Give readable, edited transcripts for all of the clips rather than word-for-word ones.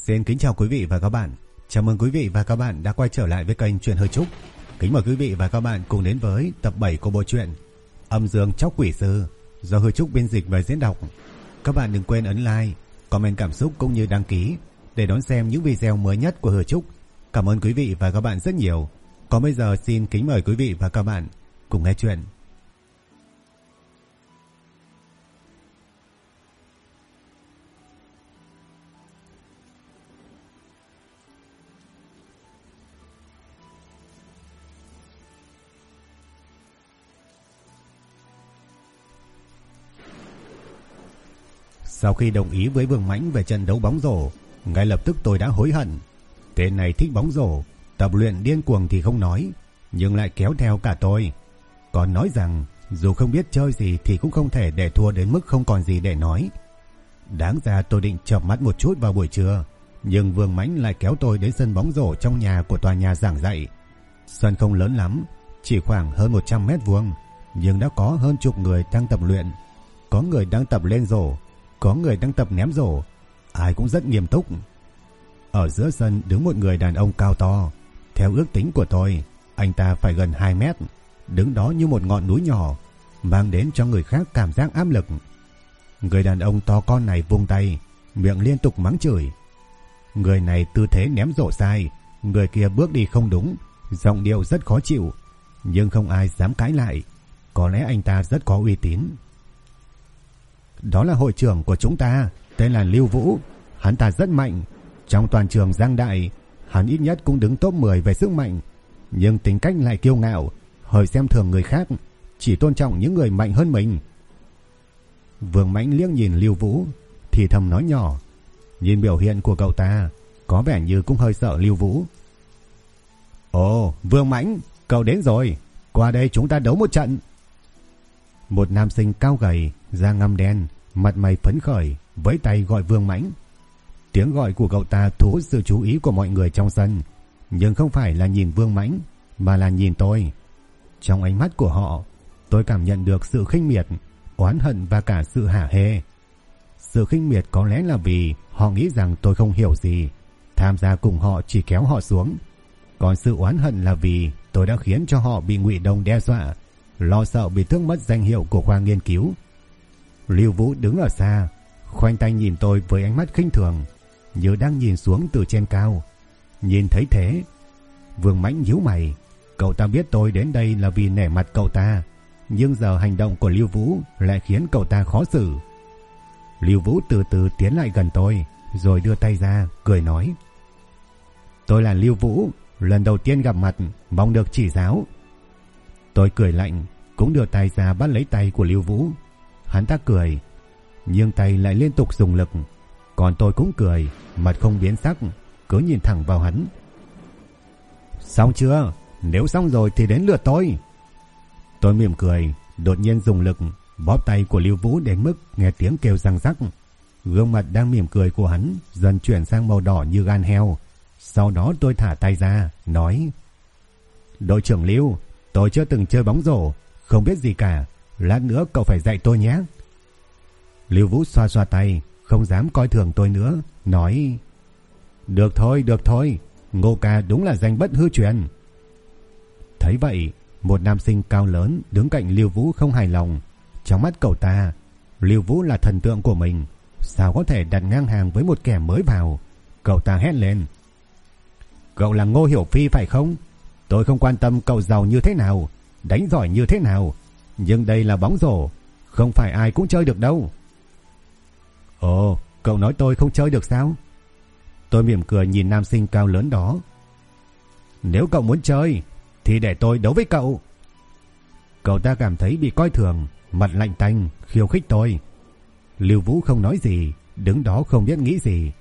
Xin kính chào quý vị và các bạn. Chào mừng quý vị và các bạn đã quay trở lại với kênh Truyện Hơi Trúc. Kính mời quý vị và các bạn cùng đến với tập 7 của bộ truyện Âm Dương Chóc Quỷ Sư do Hơi Trúc biên dịch và diễn đọc. Các bạn đừng quên ấn like, comment cảm xúc cũng như đăng ký để đón xem những video mới nhất của Hơi Trúc. Cảm ơn quý vị và các bạn rất nhiều. Còn bây giờ xin kính mời quý vị và các bạn cùng nghe chuyện. Sau khi đồng ý với Vương Mãnh về trận đấu bóng rổ, ngay lập tức tôi đã hối hận. Tên này thích bóng rổ, tập luyện điên cuồng thì không nói, nhưng lại kéo theo cả tôi. Còn nói rằng dù không biết chơi gì thì cũng không thể để thua đến mức không còn gì để nói. Đáng ra tôi định chợp mắt một chút vào buổi trưa, nhưng Vương Mãnh lại kéo tôi đến sân bóng rổ trong nhà của tòa nhà giảng dạy. Sân không lớn lắm, chỉ khoảng hơn 100 mét vuông, nhưng đã có hơn chục người đang tập luyện. Có người đang tập lên rổ, có người đang tập ném rổ, ai cũng rất nghiêm túc. Ở giữa sân đứng một người đàn ông cao to. Theo ước tính của tôi, anh ta phải gần 2 mét, đứng đó như một ngọn núi nhỏ, mang đến cho người khác cảm giác áp lực. Người đàn ông to con này vung tay, miệng liên tục mắng chửi. Người này tư thế ném rổ sai, người kia bước đi không đúng, giọng điệu rất khó chịu, nhưng không ai dám cãi lại. Có lẽ anh ta rất có uy tín. Đó là hội trưởng của chúng ta, tên là Lưu Vũ. Hắn ta rất mạnh. Trong toàn trường Giang Đại, hắn ít nhất cũng đứng top 10 về sức mạnh, nhưng tính cách lại kiêu ngạo, hơi xem thường người khác, chỉ tôn trọng những người mạnh hơn mình. Vương Mãnh liếc nhìn Lưu Vũ, thì thầm nói nhỏ. Nhìn biểu hiện của cậu ta, có vẻ như cũng hơi sợ Lưu Vũ. Ồ, Vương Mãnh, cậu đến rồi, qua đây chúng ta đấu một trận. Một nam sinh cao gầy, da ngăm đen, mặt mày phấn khởi, vẫy tay gọi Vương Mãnh. Tiếng gọi của cậu ta thu hút sự chú ý của mọi người trong sân, nhưng không phải là nhìn Vương Mãnh, mà là nhìn tôi. Trong ánh mắt của họ, tôi cảm nhận được sự khinh miệt, oán hận và cả sự hả hê. Sự khinh miệt có lẽ là vì họ nghĩ rằng tôi không hiểu gì, tham gia cùng họ chỉ kéo họ xuống. Còn sự oán hận là vì tôi đã khiến cho họ bị Ngụy Đông đe dọa, lo sợ bị tước mất danh hiệu của khoa nghiên cứu. Lưu Vũ đứng ở xa, khoanh tay nhìn tôi với ánh mắt khinh thường, như đang nhìn xuống từ trên cao. Nhìn thấy thế, Vương Mãnh nhíu mày. Cậu ta biết tôi đến đây là vì nể mặt cậu ta, nhưng giờ hành động của Lưu Vũ lại khiến cậu ta khó xử. Lưu Vũ từ từ tiến lại gần tôi, rồi đưa tay ra, cười nói. Tôi là Lưu Vũ, lần đầu tiên gặp mặt, mong được chỉ giáo. Tôi cười lạnh, cũng đưa tay ra bắt lấy tay của Lưu Vũ. Hắn ta cười, nhưng tay lại liên tục dùng lực. Còn tôi cũng cười, mặt không biến sắc, cứ nhìn thẳng vào hắn. Xong chưa? Nếu xong rồi thì đến lượt tôi. Tôi mỉm cười, đột nhiên dùng lực bóp tay của Lưu Vũ đến mức nghe tiếng kêu răng rắc. Gương mặt đang mỉm cười của hắn dần chuyển sang màu đỏ như gan heo. Sau đó tôi thả tay ra, nói. Đội trưởng Lưu, tôi chưa từng chơi bóng rổ, không biết gì cả, lát nữa cậu phải dạy tôi nhé. Lưu Vũ xoa xoa tay, không dám coi thường tôi nữa, nói. Được thôi, Ngô ca đúng là danh bất hư truyền. Thấy vậy, một nam sinh cao lớn đứng cạnh Lưu Vũ không hài lòng. Trong mắt cậu ta, Lưu Vũ là thần tượng của mình, sao có thể đặt ngang hàng với một kẻ mới vào. Cậu ta hét lên. Cậu là Ngô Hiểu Phi phải không? Tôi không quan tâm cậu giàu như thế nào, đánh giỏi như thế nào, nhưng đây là bóng rổ, không phải ai cũng chơi được đâu. Ồ, cậu nói tôi không chơi được sao? Tôi mỉm cười nhìn nam sinh cao lớn đó. Nếu cậu muốn chơi thì để tôi đấu với cậu. Cậu ta cảm thấy bị coi thường, mặt lạnh tanh, khiêu khích tôi. Lưu Vũ không nói gì, đứng đó không biết nghĩ gì.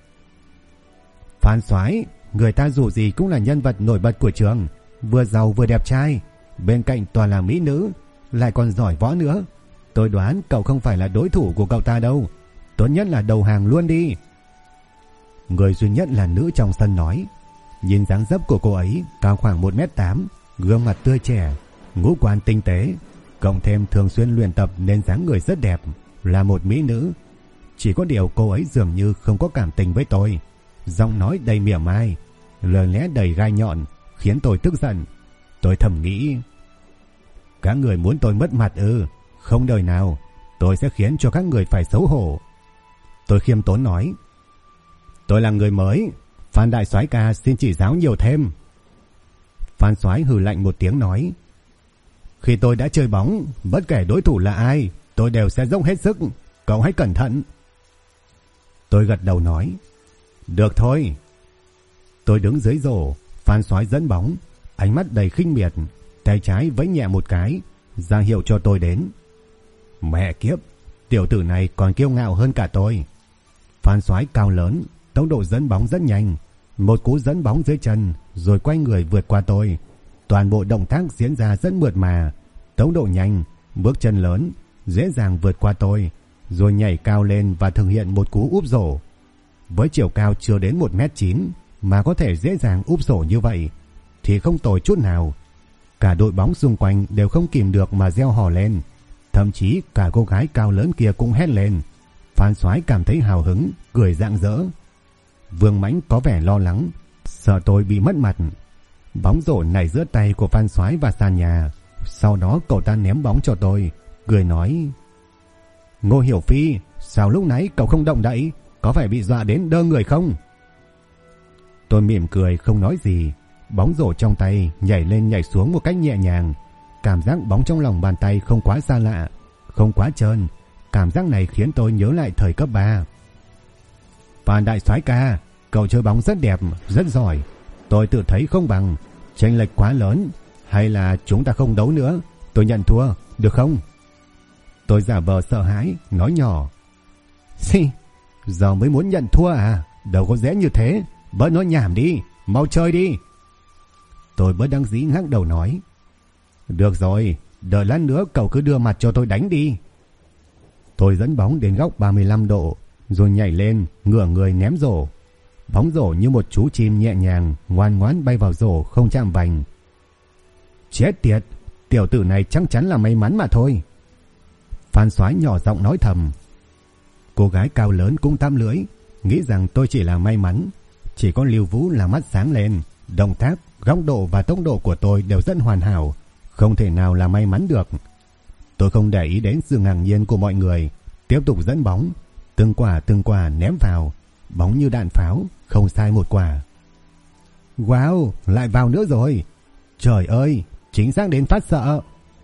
Phan Soái, người ta dù gì cũng là nhân vật nổi bật của trường, vừa giàu vừa đẹp trai, bên cạnh toàn là mỹ nữ, lại còn giỏi võ nữa. Tôi đoán cậu không phải là đối thủ của cậu ta đâu, tốt nhất là đầu hàng luôn đi. Người duy nhất là nữ trong sân nói. Nhìn dáng dấp của cô ấy cao khoảng 1m8, gương mặt tươi trẻ, ngũ quan tinh tế, cộng thêm thường xuyên luyện tập nên dáng người rất đẹp, là một mỹ nữ. Chỉ có điều cô ấy dường như không có cảm tình với tôi, giọng nói đầy mỉa mai, lời lẽ đầy gai nhọn, khiến tôi tức giận. Tôi thầm nghĩ, các người muốn tôi mất mặt ư? Không đời nào, tôi sẽ khiến cho các người phải xấu hổ. Tôi khiêm tốn nói, tôi là người mới, Phan đại soái ca xin chỉ giáo nhiều thêm. Phan soái hừ lạnh một tiếng nói, khi tôi đã chơi bóng, bất kể đối thủ là ai, tôi đều sẽ dốc hết sức, cậu hãy cẩn thận. Tôi gật đầu nói, được thôi. Tôi đứng dưới rổ, Phan soái dẫn bóng, ánh mắt đầy khinh miệt, tay trái vẫy nhẹ một cái, ra hiệu cho tôi đến. Mẹ kiếp, tiểu tử này còn kiêu ngạo hơn cả tôi. Phan soái cao lớn, tốc độ dẫn bóng rất nhanh, một cú dẫn bóng dưới chân rồi quay người vượt qua tôi. Toàn bộ động tác diễn ra rất mượt mà, tốc độ nhanh, bước chân lớn, dễ dàng vượt qua tôi, rồi nhảy cao lên và thực hiện một cú úp rổ. Với chiều cao chưa đến 1m9 mà có thể dễ dàng úp rổ như vậy thì không tồi chút nào. Cả đội bóng xung quanh đều không kìm được mà reo hò lên, thậm chí cả cô gái cao lớn kia cũng hét lên. Phan soái cảm thấy hào hứng, cười rạng rỡ. Vương Mãnh có vẻ lo lắng, sợ tôi bị mất mặt. Bóng rổ nảy giữa tay của Phan soái và sàn nhà. Sau đó cậu ta ném bóng cho tôi, cười nói, Ngô Hiểu Phi, sao lúc nãy cậu không động đậy, có phải bị dọa đến đơ người không? Tôi mỉm cười không nói gì. Bóng rổ trong tay nhảy lên nhảy xuống một cách nhẹ nhàng. Cảm giác bóng trong lòng bàn tay không quá xa lạ, không quá trơn. Cảm giác này khiến tôi nhớ lại thời cấp 3. Phan đại soái ca, cậu chơi bóng rất đẹp, rất giỏi. Tôi tự thấy không bằng, chênh lệch quá lớn. Hay là chúng ta không đấu nữa, tôi nhận thua, được không? Tôi giả vờ sợ hãi, nói nhỏ, Xì, giờ mới muốn nhận thua à? Đâu có dễ như thế, bớt nói nhảm đi, mau chơi đi. Tôi bớt đắc dĩ ngắc đầu nói, được rồi, đợi lát nữa cậu cứ đưa mặt cho tôi đánh đi. Tôi dẫn bóng đến góc 35 độ, rồi nhảy lên, ngửa người ném rổ. Bóng rổ như một chú chim nhẹ nhàng, ngoan ngoãn bay vào rổ không chạm vành. Chết tiệt, tiểu tử này chắc chắn là may mắn mà thôi. Phan soái nhỏ giọng nói thầm. Cô gái cao lớn cũng tăm lưỡi, nghĩ rằng tôi chỉ là may mắn. Chỉ có Lưu Vũ là mắt sáng lên, động tác, góc độ và tốc độ của tôi đều rất hoàn hảo, không thể nào là may mắn được. Tôi không để ý đến sự ngạc nhiên của mọi người, tiếp tục dẫn bóng, từng quả ném vào, bóng như đạn pháo, không sai một quả. Wow, lại vào nữa rồi. Trời ơi, chính xác đến phát sợ.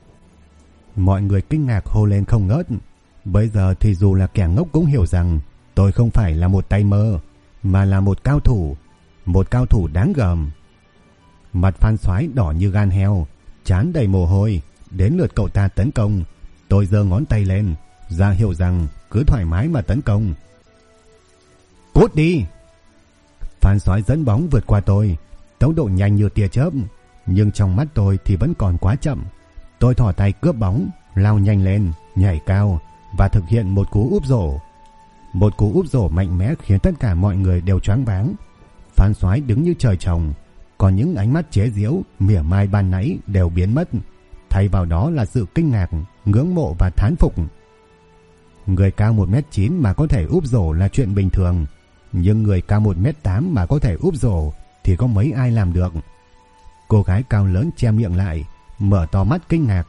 Mọi người kinh ngạc hô lên không ngớt. Bây giờ thì dù là kẻ ngốc cũng hiểu rằng tôi không phải là một tay mơ, mà là một cao thủ đáng gờm. Mặt Phan soái đỏ như gan heo, trán đầy mồ hôi. Đến lượt cậu ta tấn công, tôi giơ ngón tay lên, ra hiệu rằng cứ thoải mái mà tấn công. Cút đi! Phan soái dẫn bóng vượt qua tôi, tốc độ nhanh như tia chớp, nhưng trong mắt tôi thì vẫn còn quá chậm. Tôi thò tay cướp bóng, lao nhanh lên, nhảy cao và thực hiện một cú úp rổ. Một cú úp rổ mạnh mẽ khiến tất cả mọi người đều choáng váng. Phan soái đứng như trời trồng, còn những ánh mắt chế giễu, mỉa mai ban nãy đều biến mất. Thay vào đó là sự kinh ngạc, ngưỡng mộ và thán phục. Người cao 1m9 mà có thể úp rổ là chuyện bình thường, nhưng người cao 1m8 mà có thể úp rổ thì có mấy ai làm được. Cô gái cao lớn che miệng lại, mở to mắt kinh ngạc.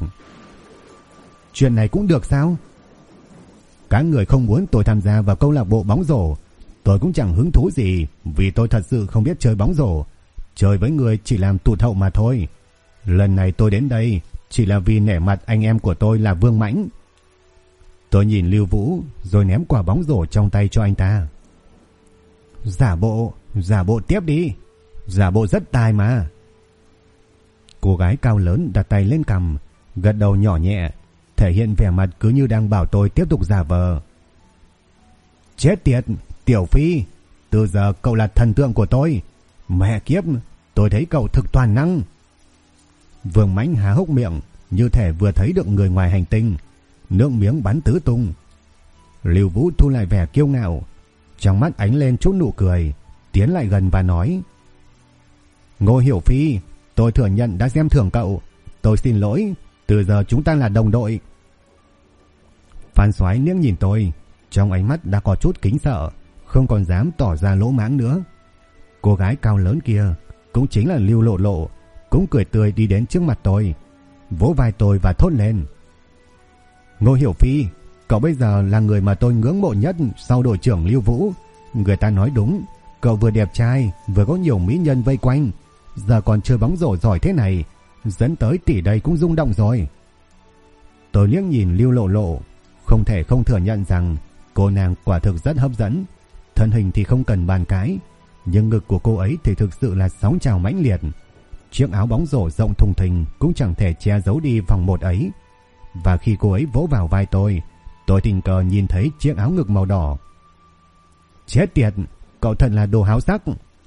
Chuyện này cũng được sao? Các người không muốn tôi tham gia vào câu lạc bộ bóng rổ, tôi cũng chẳng hứng thú gì, vì tôi thật sự không biết chơi bóng rổ. Chơi với người chỉ làm tụt hậu mà thôi. Lần này tôi đến đây chỉ là vì nể mặt anh em của tôi là Vương Mãnh. Tôi nhìn Lưu Vũ rồi ném quả bóng rổ trong tay cho anh ta. Giả bộ tiếp đi. Giả bộ rất tài mà. Cô gái cao lớn đặt tay lên cằm, gật đầu nhỏ nhẹ, thể hiện vẻ mặt cứ như đang bảo tôi tiếp tục giả vờ. Chết tiệt, Tiểu Phi, từ giờ cậu là thần tượng của tôi. Mẹ kiếp, tôi thấy cậu thực toàn năng. Vương Mãnh há hốc miệng, như thể vừa thấy được người ngoài hành tinh, nước miếng bắn tứ tung. Lưu Vũ thu lại vẻ kiêu ngạo, trong mắt ánh lên chút nụ cười, tiến lại gần và nói: Ngô Hiểu Phi, tôi thừa nhận đã xem thường cậu, tôi xin lỗi, từ giờ chúng ta là đồng đội. Phan Soái liếc nhìn tôi, trong ánh mắt đã có chút kính sợ, không còn dám tỏ ra lỗ mãng nữa, Cô gái cao lớn kia cũng chính là Lưu Lộ Lộ, cũng cười tươi đi đến trước mặt tôi, vỗ vai tôi và thốt lên: Ngô Hiểu Phi, cậu bây giờ là người mà tôi ngưỡng mộ nhất sau đội trưởng Lưu Vũ. Người ta nói đúng, cậu vừa đẹp trai vừa có nhiều mỹ nhân vây quanh, giờ còn chơi bóng rổ giỏi thế này, dẫn tới tỷ đây cũng rung động rồi. Tôi liếc nhìn Lưu Lộ Lộ, không thể không thừa nhận rằng cô nàng quả thực rất hấp dẫn. Thân hình thì không cần bàn cãi, nhưng ngực của cô ấy thì thực sự là sóng trào mãnh liệt. Chiếc áo bóng rổ rộng thùng thình cũng chẳng thể che giấu đi vòng một ấy. Và khi cô ấy vỗ vào vai tôi tình cờ nhìn thấy chiếc áo ngực màu đỏ. Chết tiệt, cậu thật là đồ háo sắc.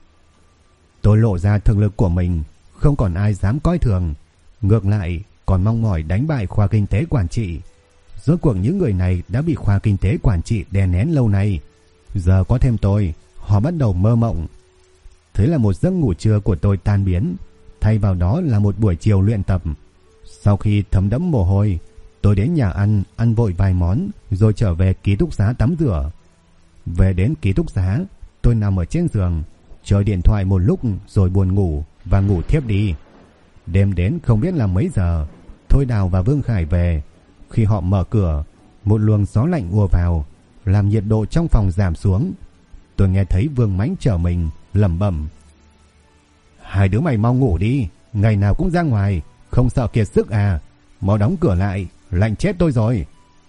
Tôi lộ ra thực lực của mình, không còn ai dám coi thường, ngược lại còn mong mỏi đánh bại khoa kinh tế quản trị. Rốt cuộc những người này đã bị khoa kinh tế quản trị đè nén lâu nay, giờ có thêm tôi, họ bắt đầu mơ mộng. Thế là một giấc ngủ trưa của tôi tan biến, thay vào đó là một buổi chiều luyện tập. Sau khi thấm đẫm mồ hôi, tôi đến nhà ăn vội vài món rồi trở về ký túc xá tắm rửa. Về đến ký túc xá, tôi nằm ở trên giường, chơi điện thoại một lúc rồi buồn ngủ và ngủ thiếp đi. Đêm đến không biết là mấy giờ, Thôi Đào và Vương Khải về. Khi họ mở cửa, một luồng gió lạnh ùa vào, làm nhiệt độ trong phòng giảm xuống. Tôi nghe thấy Vương Mãnh trở mình lẩm bẩm: Hai đứa mày mau ngủ đi, ngày nào cũng ra ngoài, không sợ kiệt sức à? Mau đóng cửa lại, lạnh chết tôi rồi.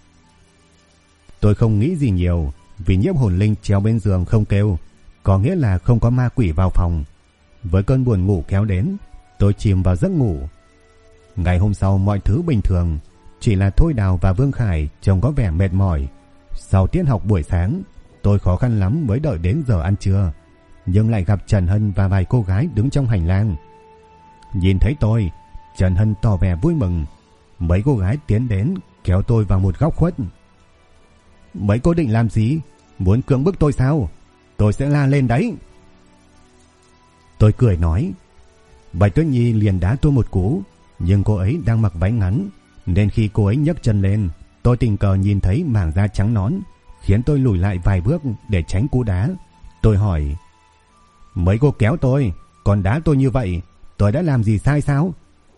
Tôi không nghĩ gì nhiều, vì nhiếp hồn linh treo bên giường không kêu, có nghĩa là không có ma quỷ vào phòng. Với cơn buồn ngủ kéo đến, tôi chìm vào giấc ngủ. Ngày hôm sau mọi thứ bình thường, chỉ là Thôi Đào và Vương Khải trông có vẻ mệt mỏi. Sau tiết học buổi sáng, tôi khó khăn lắm mới đợi đến giờ ăn trưa, nhưng lại gặp Trần Hân và vài cô gái đứng trong hành lang. Nhìn thấy tôi, Trần Hân tỏ vẻ vui mừng. Mấy cô gái tiến đến kéo tôi vào một góc khuất. Mấy cô định làm gì? Muốn cưỡng bức tôi sao? Tôi sẽ la lên đấy. Tôi cười nói. Bạch Tuyết Nhi liền đá tôi một cú, nhưng cô ấy đang mặc váy ngắn, nên khi cô ấy nhấc chân lên, tôi tình cờ nhìn thấy mảng da trắng nõn, khiến tôi lùi lại vài bước để tránh cú đá. Tôi hỏi: Mấy cô kéo tôi, còn đá tôi như vậy, tôi đã làm gì sai sao?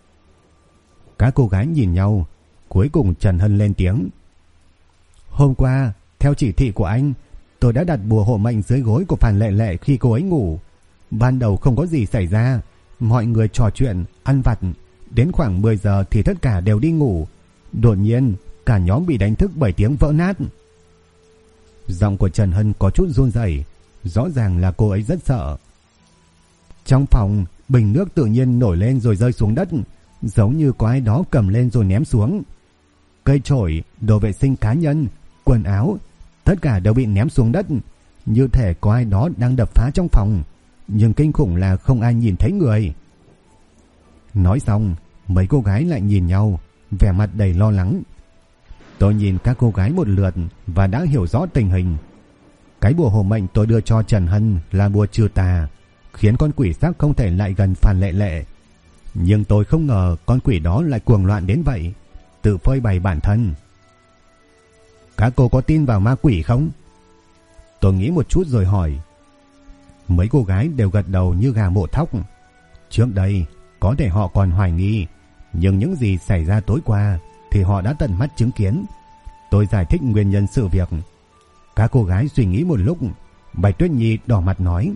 Các cô gái nhìn nhau, cuối cùng Trần Hân lên tiếng: Hôm qua, theo chỉ thị của anh, tôi đã đặt bùa hộ mệnh dưới gối của Phan Lệ Lệ khi cô ấy ngủ. Ban đầu không có gì xảy ra, mọi người trò chuyện, ăn vặt. Đến khoảng 10 giờ thì tất cả đều đi ngủ. Đột nhiên, cả nhóm bị đánh thức bởi tiếng vỡ nát. Giọng của Trần Hân có chút run rẩy, rõ ràng là cô ấy rất sợ. Trong phòng, bình nước tự nhiên nổi lên rồi rơi xuống đất, giống như có ai đó cầm lên rồi ném xuống. Cây chổi, đồ vệ sinh cá nhân, quần áo, tất cả đều bị ném xuống đất, như thể có ai đó đang đập phá trong phòng. Nhưng kinh khủng là không ai nhìn thấy người. Nói xong, mấy cô gái lại nhìn nhau, vẻ mặt đầy lo lắng. Tôi nhìn các cô gái một lượt và đã hiểu rõ tình hình. Cái bùa hộ mệnh tôi đưa cho Trần Hân là bùa trừ tà, khiến con quỷ sắc không thể lại gần Phan Lệ Lệ. Nhưng tôi không ngờ con quỷ đó lại cuồng loạn đến vậy, tự phơi bày bản thân. Các cô có tin vào ma quỷ không? Tôi nghĩ một chút rồi hỏi. Mấy cô gái đều gật đầu như gà mổ thóc. Trước đây có thể họ còn hoài nghi, nhưng những gì xảy ra tối qua thì họ đã tận mắt chứng kiến. Tôi giải thích nguyên nhân sự việc. Các cô gái suy nghĩ một lúc. Bạch Tuyết Nhi đỏ mặt nói: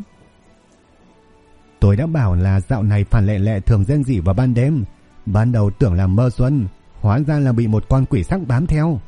Tôi đã bảo là dạo này Phan Lệ Lệ thường rên rỉ vào ban đêm. Ban đầu tưởng là mơ xuân, hóa ra là bị một con quỷ sắc bám theo.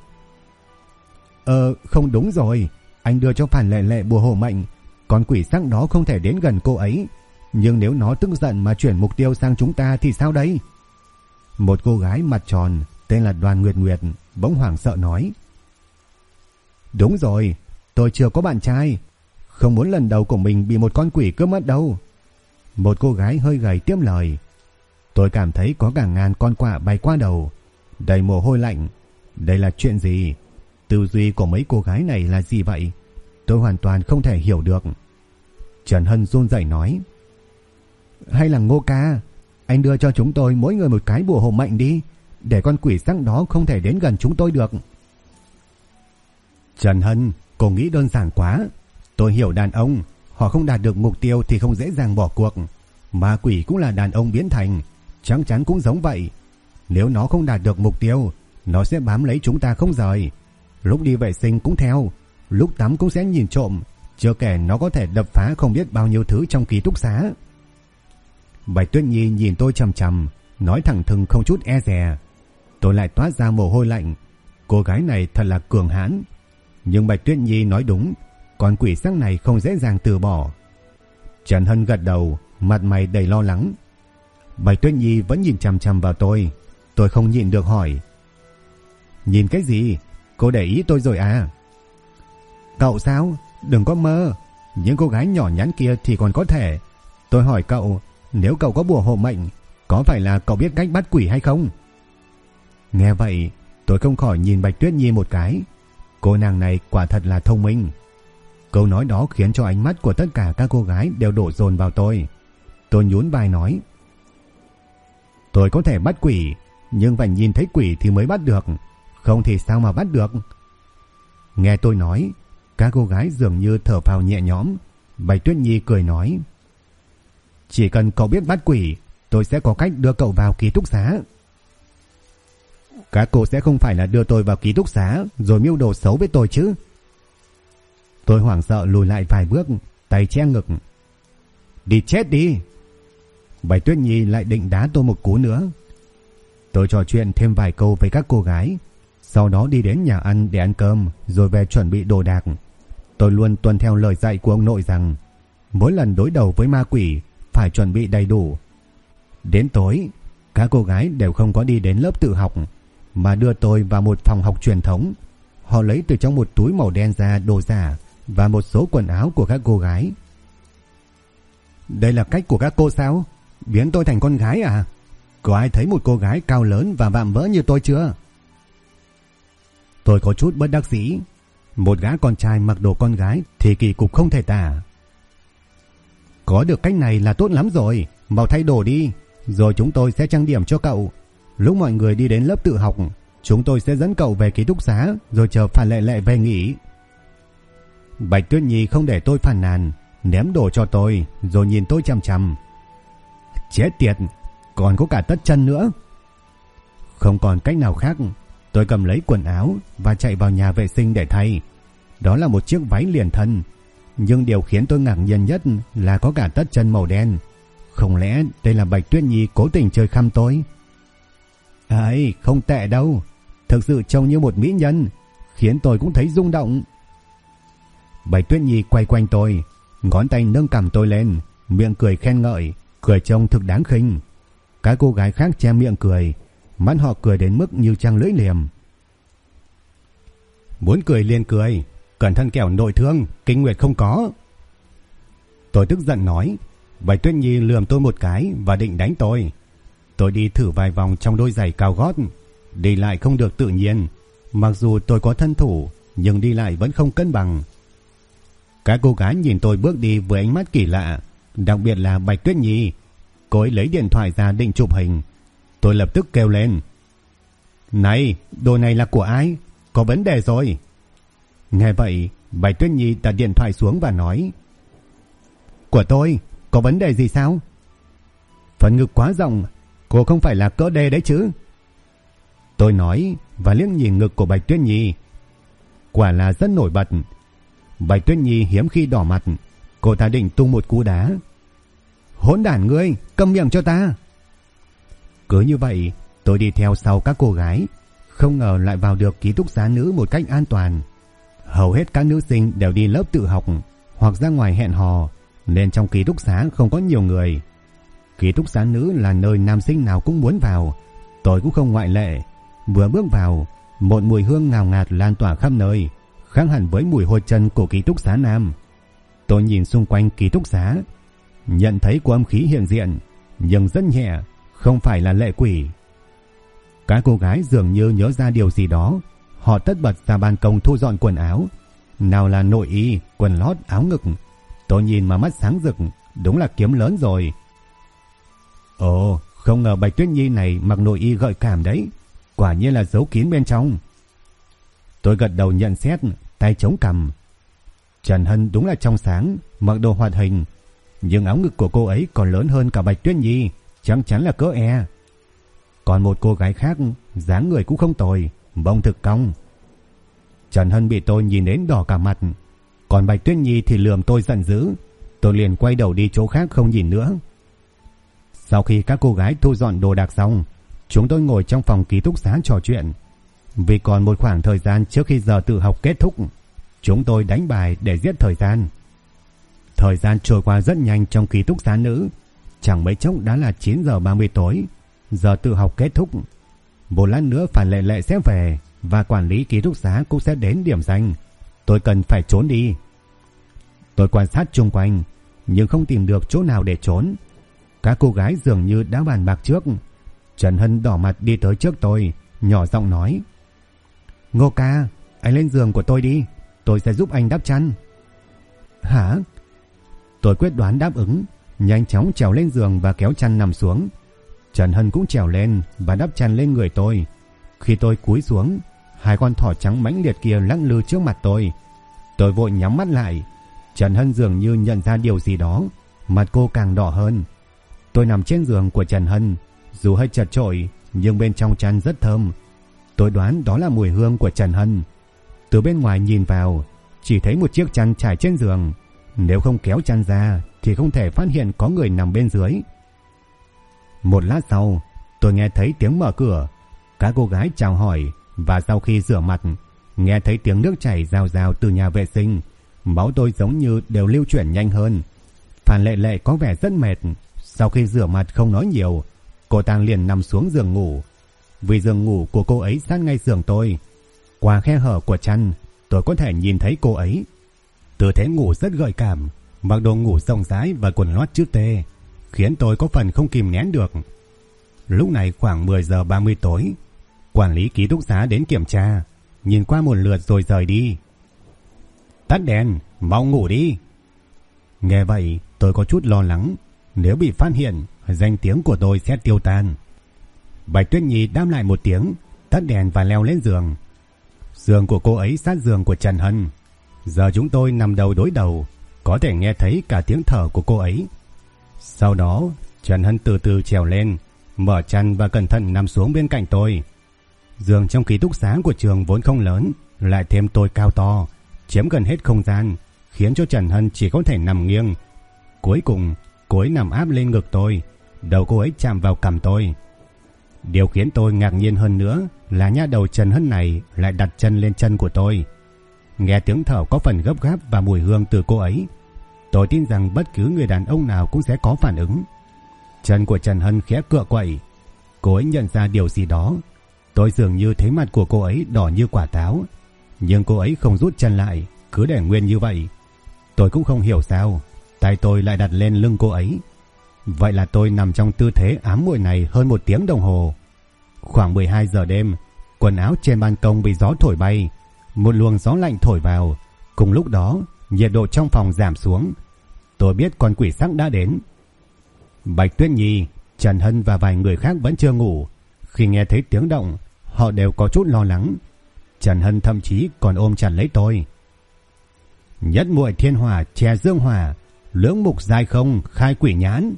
Không đúng rồi, anh đưa cho Phan Lệ Lệ bùa hộ mệnh, con quỷ sắc đó không thể đến gần cô ấy. Nhưng nếu nó tức giận mà chuyển mục tiêu sang chúng ta thì sao đây? Một cô gái mặt tròn tên là Đoàn Nguyệt Nguyệt bỗng hoảng sợ nói: Đúng rồi, tôi chưa có bạn trai, không muốn lần đầu của mình bị một con quỷ cướp mất đâu. Một cô gái hơi gầy tiếp lời. Tôi cảm thấy có cả ngàn con quạ bay qua đầu, đầy mồ hôi lạnh. Đây là chuyện gì? Tư duy của mấy cô gái này là gì vậy? Tôi hoàn toàn không thể hiểu được. Trần Hân run rẩy nói: Hay là Ngô ca, anh đưa cho chúng tôi mỗi người một cái bùa hộ mệnh đi, để con quỷ sắc đó không thể đến gần chúng tôi được. Trần Hân, cô nghĩ đơn giản quá. Tôi hiểu đàn ông, Họ không đạt được mục tiêu thì không dễ dàng bỏ cuộc. Ma quỷ cũng là đàn ông biến thành, chắc chắn cũng giống vậy. Nếu nó không đạt được mục tiêu, nó sẽ bám lấy chúng ta không rời. Lúc đi vệ sinh cũng theo, lúc tắm cũng sẽ nhìn trộm. Chưa kể nó có thể đập phá không biết bao nhiêu thứ trong ký túc xá. Bạch Tuyết Nhi nhìn tôi chằm chằm, nói thẳng thừng không chút e dè. Tôi lại toát ra mồ hôi lạnh. Cô gái này thật là cường hãn. Nhưng Bạch Tuyết Nhi nói đúng, con quỷ sắc này không dễ dàng từ bỏ. Trần Hân gật đầu, mặt mày đầy lo lắng. Bạch Tuyết Nhi vẫn nhìn chằm chằm vào tôi. Tôi không nhịn được hỏi: nhìn cái gì? Cô để ý tôi rồi à? Cậu sao? Đừng có mơ. Những cô gái nhỏ nhắn kia thì còn có thể. Tôi hỏi cậu, nếu cậu có bùa hộ mệnh, có phải là cậu biết cách bắt quỷ hay không? Nghe vậy, tôi không khỏi nhìn Bạch Tuyết Nhi một cái. Cô nàng này quả thật là thông minh. Câu nói đó khiến cho ánh mắt của tất cả các cô gái đều đổ dồn vào tôi. Tôi nhún vai nói: tôi có thể bắt quỷ, nhưng phải nhìn thấy quỷ thì mới bắt được, không thì sao mà bắt được. Nghe tôi nói, các cô gái dường như thở phào nhẹ nhõm. Bạch Tuyết Nhi cười nói: chỉ cần cậu biết bắt quỷ, tôi sẽ có cách đưa cậu vào ký túc xá. Các cô sẽ không phải là đưa tôi vào ký túc xá rồi mưu đồ xấu với tôi chứ? Tôi hoảng sợ lùi lại vài bước, tay che ngực. Đi chết đi! Bạch Tuyết Nhi lại định đá tôi một cú nữa. Tôi trò chuyện thêm vài câu với các cô gái, sau đó đi đến nhà ăn để ăn cơm rồi về chuẩn bị đồ đạc. Tôi luôn tuân theo lời dạy của ông nội rằng mỗi lần đối đầu với ma quỷ phải chuẩn bị đầy đủ. Đến tối, các cô gái đều không có đi đến lớp tự học mà đưa tôi vào một phòng học truyền thống. Họ lấy từ trong một túi màu đen ra đồ giả và một số quần áo của các cô gái. Đây là cách của các cô sao? Biến tôi thành con gái à? Có ai thấy một cô gái cao lớn và vạm vỡ như tôi chưa? Tôi có chút bất đắc dĩ. Một gã con trai mặc đồ con gái thì kỳ cục không thể tả. Có được cách này là tốt lắm rồi. Mau thay đồ đi, rồi chúng tôi sẽ trang điểm cho cậu. Lúc mọi người đi đến lớp tự học, chúng tôi sẽ dẫn cậu về ký túc xá, rồi chờ Phan Lệ Lệ về nghỉ. Bạch Tuyết Nhi không để tôi phàn nàn, ném đồ cho tôi, rồi nhìn tôi chằm chằm. Chết tiệt, còn có cả tất chân nữa. Không còn cách nào khác, tôi cầm lấy quần áo và chạy vào nhà vệ sinh để thay. Đó là một chiếc váy liền thân, nhưng điều khiến tôi ngạc nhiên nhất là có cả tất chân màu đen. Không lẽ đây là Bạch Tuyết Nhi cố tình chơi khăm tôi? Ấy, không tệ đâu. Thực sự trông như một mỹ nhân, khiến tôi cũng thấy rung động. Bạch Tuyết Nhi quay quanh tôi, ngón tay nâng cằm tôi lên, miệng cười khen ngợi, cười trông thực đáng khinh. Các cô gái khác che miệng cười, mắt họ cười đến mức như trăng lưỡi liềm. Muốn cười liền cười, cẩn thận kẻo nội thương, kinh nguyệt không có. Tôi tức giận nói. Bạch Tuyết Nhi lườm tôi một cái và định đánh tôi. Tôi đi thử vài vòng trong đôi giày cao gót, đi lại không được tự nhiên. Mặc dù tôi có thân thủ, nhưng đi lại vẫn không cân bằng. Các cô gái nhìn tôi bước đi với ánh mắt kỳ lạ, đặc biệt là Bạch Tuyết Nhi. Cô ấy lấy điện thoại ra định chụp hình. Tôi lập tức kêu lên: này, đồ này là của ai? Có vấn đề rồi. Nghe vậy, Bạch Tuyết Nhi đặt điện thoại xuống và nói: của tôi, có vấn đề gì sao? Phần ngực quá rộng, cô không phải là cỡ D đấy chứ? Tôi nói và liếc nhìn ngực của Bạch Tuyết Nhi. Quả là rất nổi bật. Bạch Tuyết Nhi hiếm khi đỏ mặt. Cô ta định tung một cú đá. Hỗn đản ngươi, câm miệng cho ta. Cứ như vậy, tôi đi theo sau các cô gái, không ngờ lại vào được ký túc xá nữ một cách an toàn. Hầu hết các nữ sinh đều đi lớp tự học hoặc ra ngoài hẹn hò, nên trong ký túc xá không có nhiều người. Ký túc xá nữ là nơi nam sinh nào cũng muốn vào, tôi cũng không ngoại lệ. Vừa bước vào, một mùi hương ngào ngạt lan tỏa khắp nơi, khác hẳn với mùi hôi chân của ký túc xá nam. Tôi nhìn xung quanh ký túc xá, nhận thấy có âm khí hiện diện, nhưng rất nhẹ, không phải là lệ quỷ. Các cô gái dường như nhớ ra điều gì đó, họ tất bật ra ban công thu dọn quần áo. Nào là nội y, quần lót, áo ngực. Tôi nhìn mà mắt sáng rực, đúng là kiếm lớn rồi. Ồ, không ngờ Bạch Tuyết Nhi này mặc nội y gợi cảm đấy, quả nhiên là giấu kín bên trong. Tôi gật đầu nhận xét, tay chống cằm. Trần Hân đúng là trong sáng, mặc đồ hoạt hình, nhưng áo ngực của cô ấy còn lớn hơn cả Bạch Tuyết Nhi, chắc chắn là cỡ E. Còn một cô gái khác, dáng người cũng không tồi, bông thực cong. Trần Hân bị tôi nhìn đến đỏ cả mặt, còn Bạch Tuyết Nhi thì lườm tôi giận dữ. Tôi liền quay đầu đi chỗ khác không nhìn nữa. Sau khi các cô gái thu dọn đồ đạc xong, chúng tôi ngồi trong phòng ký túc xá trò chuyện. Vì còn một khoảng thời gian trước khi giờ tự học kết thúc, chúng tôi đánh bài để giết thời gian. Thời gian trôi qua rất nhanh trong ký túc xá nữ. Chẳng mấy chốc đã là 9 giờ 30 tối. Giờ tự học kết thúc. Một lát nữa Phan Lệ Lệ sẽ về, và quản lý ký túc xá cũng sẽ đến điểm danh. Tôi cần phải trốn đi. Tôi quan sát xung quanh, nhưng không tìm được chỗ nào để trốn. Các cô gái dường như đã bàn bạc trước. Trần Hân đỏ mặt đi tới trước tôi, nhỏ giọng nói: Ngô ca, anh lên giường của tôi đi, tôi sẽ giúp anh đắp chăn. Hả? Tôi quyết đoán đáp ứng, nhanh chóng trèo lên giường và kéo chăn nằm xuống. Trần Hân cũng trèo lên và đắp chăn lên người tôi. Khi tôi cúi xuống, hai con thỏ trắng mãnh liệt kia lắc lư trước mặt tôi. Tôi vội nhắm mắt lại. Trần Hân dường như nhận ra điều gì đó, mặt cô càng đỏ hơn. Tôi nằm trên giường của Trần Hân, dù hơi chật chội nhưng bên trong chăn rất thơm. Tôi đoán đó là mùi hương của Trần Hân. Từ bên ngoài nhìn vào, chỉ thấy một chiếc chăn trải trên giường. Nếu không kéo chăn ra thì không thể phát hiện có người nằm bên dưới. Một lát sau, tôi nghe thấy tiếng mở cửa. Các cô gái chào hỏi, và sau khi rửa mặt, nghe thấy tiếng nước chảy rào rào từ nhà vệ sinh. Máu tôi giống như đều lưu chuyển nhanh hơn. Phan Lệ Lệ có vẻ rất mệt. Sau khi rửa mặt không nói nhiều, cô ta liền nằm xuống giường ngủ. Vì giường ngủ của cô ấy sát ngay giường tôi. Qua khe hở của chăn, tôi có thể nhìn thấy cô ấy. Tư thế ngủ rất gợi cảm, mặc đồ ngủ rộng rãi và quần lót chữ T, khiến tôi có phần không kìm nén được. Lúc này khoảng 10 giờ 30 tối, quản lý ký túc xá đến kiểm tra, nhìn qua một lượt rồi rời đi. Tắt đèn, mau ngủ đi. Nghe vậy, tôi có chút lo lắng. Nếu bị phát hiện, danh tiếng của tôi sẽ tiêu tan. Bạch Tuyết Nhi đáp lại một tiếng, tắt đèn và leo lên giường. Giường của cô ấy sát giường của Trần Hân. Giờ chúng tôi nằm đầu đối đầu, có thể nghe thấy cả tiếng thở của cô ấy. Sau đó, Trần Hân từ từ trèo lên, mở chăn và cẩn thận nằm xuống bên cạnh tôi. Giường trong ký túc xá của trường vốn không lớn, lại thêm tôi cao to, chiếm gần hết không gian, khiến cho Trần Hân chỉ có thể nằm nghiêng. Cuối cùng, cô ấy nằm áp lên ngực tôi, đầu cô ấy chạm vào cằm tôi. Điều khiến tôi ngạc nhiên hơn nữa là nha đầu Trần Hân này lại đặt chân lên chân của tôi. Nghe tiếng thở có phần gấp gáp và mùi hương từ cô ấy, tôi tin rằng bất cứ người đàn ông nào cũng sẽ có phản ứng. Chân của Trần Hân khẽ cựa quậy. Cô ấy nhận ra điều gì đó. Tôi dường như thấy mặt của cô ấy đỏ như quả táo, nhưng cô ấy không rút chân lại, cứ để nguyên như vậy. Tôi cũng không hiểu sao tay tôi lại đặt lên lưng cô ấy. Vậy là tôi nằm trong tư thế ám muội này hơn 1 tiếng đồng hồ. Khoảng 12 giờ đêm, quần áo trên ban công bị gió thổi bay. Một luồng gió lạnh thổi vào. Cùng lúc đó, nhiệt độ trong phòng giảm xuống. Tôi biết con quỷ sắc đã đến. Bạch Tuyết Nhi, Trần Hân và vài người khác vẫn chưa ngủ. Khi nghe thấy tiếng động, họ đều có chút lo lắng. Trần Hân thậm chí còn ôm chặt lấy tôi. Nhất muội thiên hỏa che dương hỏa, lưỡng mục dài không khai quỷ nhãn.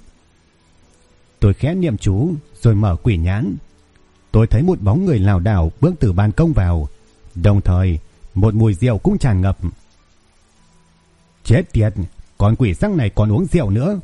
Tôi khẽ niệm chú rồi mở quỷ nhãn. Tôi thấy một bóng người lảo đảo bước từ ban công vào, đồng thời một mùi rượu cũng tràn ngập. Chết tiệt, con quỷ sắc này còn uống rượu nữa.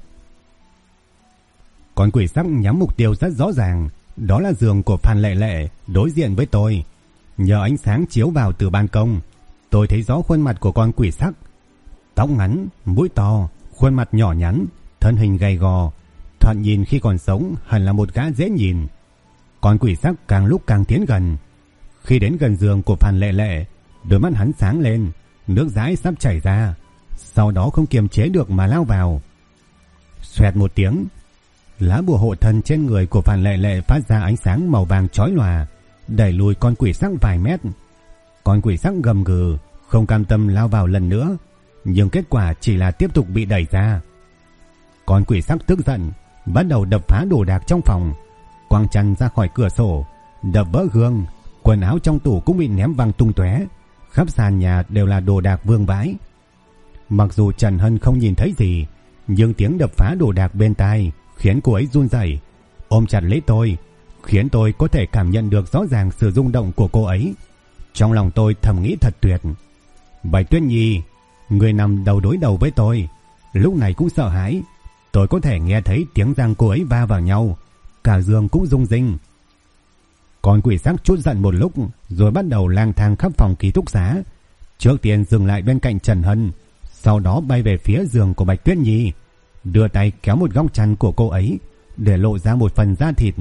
Con quỷ sắc nhắm mục tiêu rất rõ ràng, đó là giường của Phan Lệ Lệ đối diện với tôi. Nhờ ánh sáng chiếu vào từ ban công, tôi thấy rõ khuôn mặt của con quỷ sắc. Tóc ngắn, mũi to, khuôn mặt nhỏ nhắn, thân hình gầy gò, thoạt nhìn khi còn sống hẳn là một gã dễ nhìn. Con quỷ sắc càng lúc càng tiến gần. Khi đến gần giường của Phan Lệ Lệ, đôi mắt hắn sáng lên, nước dãi sắp chảy ra, sau đó không kiềm chế được mà lao vào. Xoẹt một tiếng, lá bùa hộ thân trên người của Phan Lệ Lệ phát ra ánh sáng màu vàng chói lòa, đẩy lùi con quỷ sắc vài mét. Con quỷ sắc gầm gừ, không cam tâm lao vào lần nữa, nhưng kết quả chỉ là tiếp tục bị đẩy ra. Con quỷ sắc tức giận, bắt đầu đập phá đồ đạc trong phòng, quăng chăn ra khỏi cửa sổ, đập vỡ gương, quần áo trong tủ cũng bị ném văng tung tóe, khắp sàn nhà đều là đồ đạc vương vãi. Mặc dù Trần Hân không nhìn thấy gì, nhưng tiếng đập phá đồ đạc bên tai khiến cô ấy run rẩy, ôm chặt lấy tôi, khiến tôi có thể cảm nhận được rõ ràng sự rung động của cô ấy. Trong lòng tôi thầm nghĩ thật tuyệt. Bạch Tuyết Nhi, người nằm đầu đối đầu với tôi, lúc này cũng sợ hãi. Tôi có thể nghe thấy tiếng răng cô ấy va vào nhau, cả giường cũng rung rinh. Con quỷ sắc chút giận một lúc rồi bắt đầu lang thang khắp phòng ký túc xá. Trước tiên dừng lại bên cạnh Trần Hân, sau đó bay về phía giường của Bạch Tuyết Nhi, đưa tay kéo một góc chăn của cô ấy để lộ ra một phần da thịt.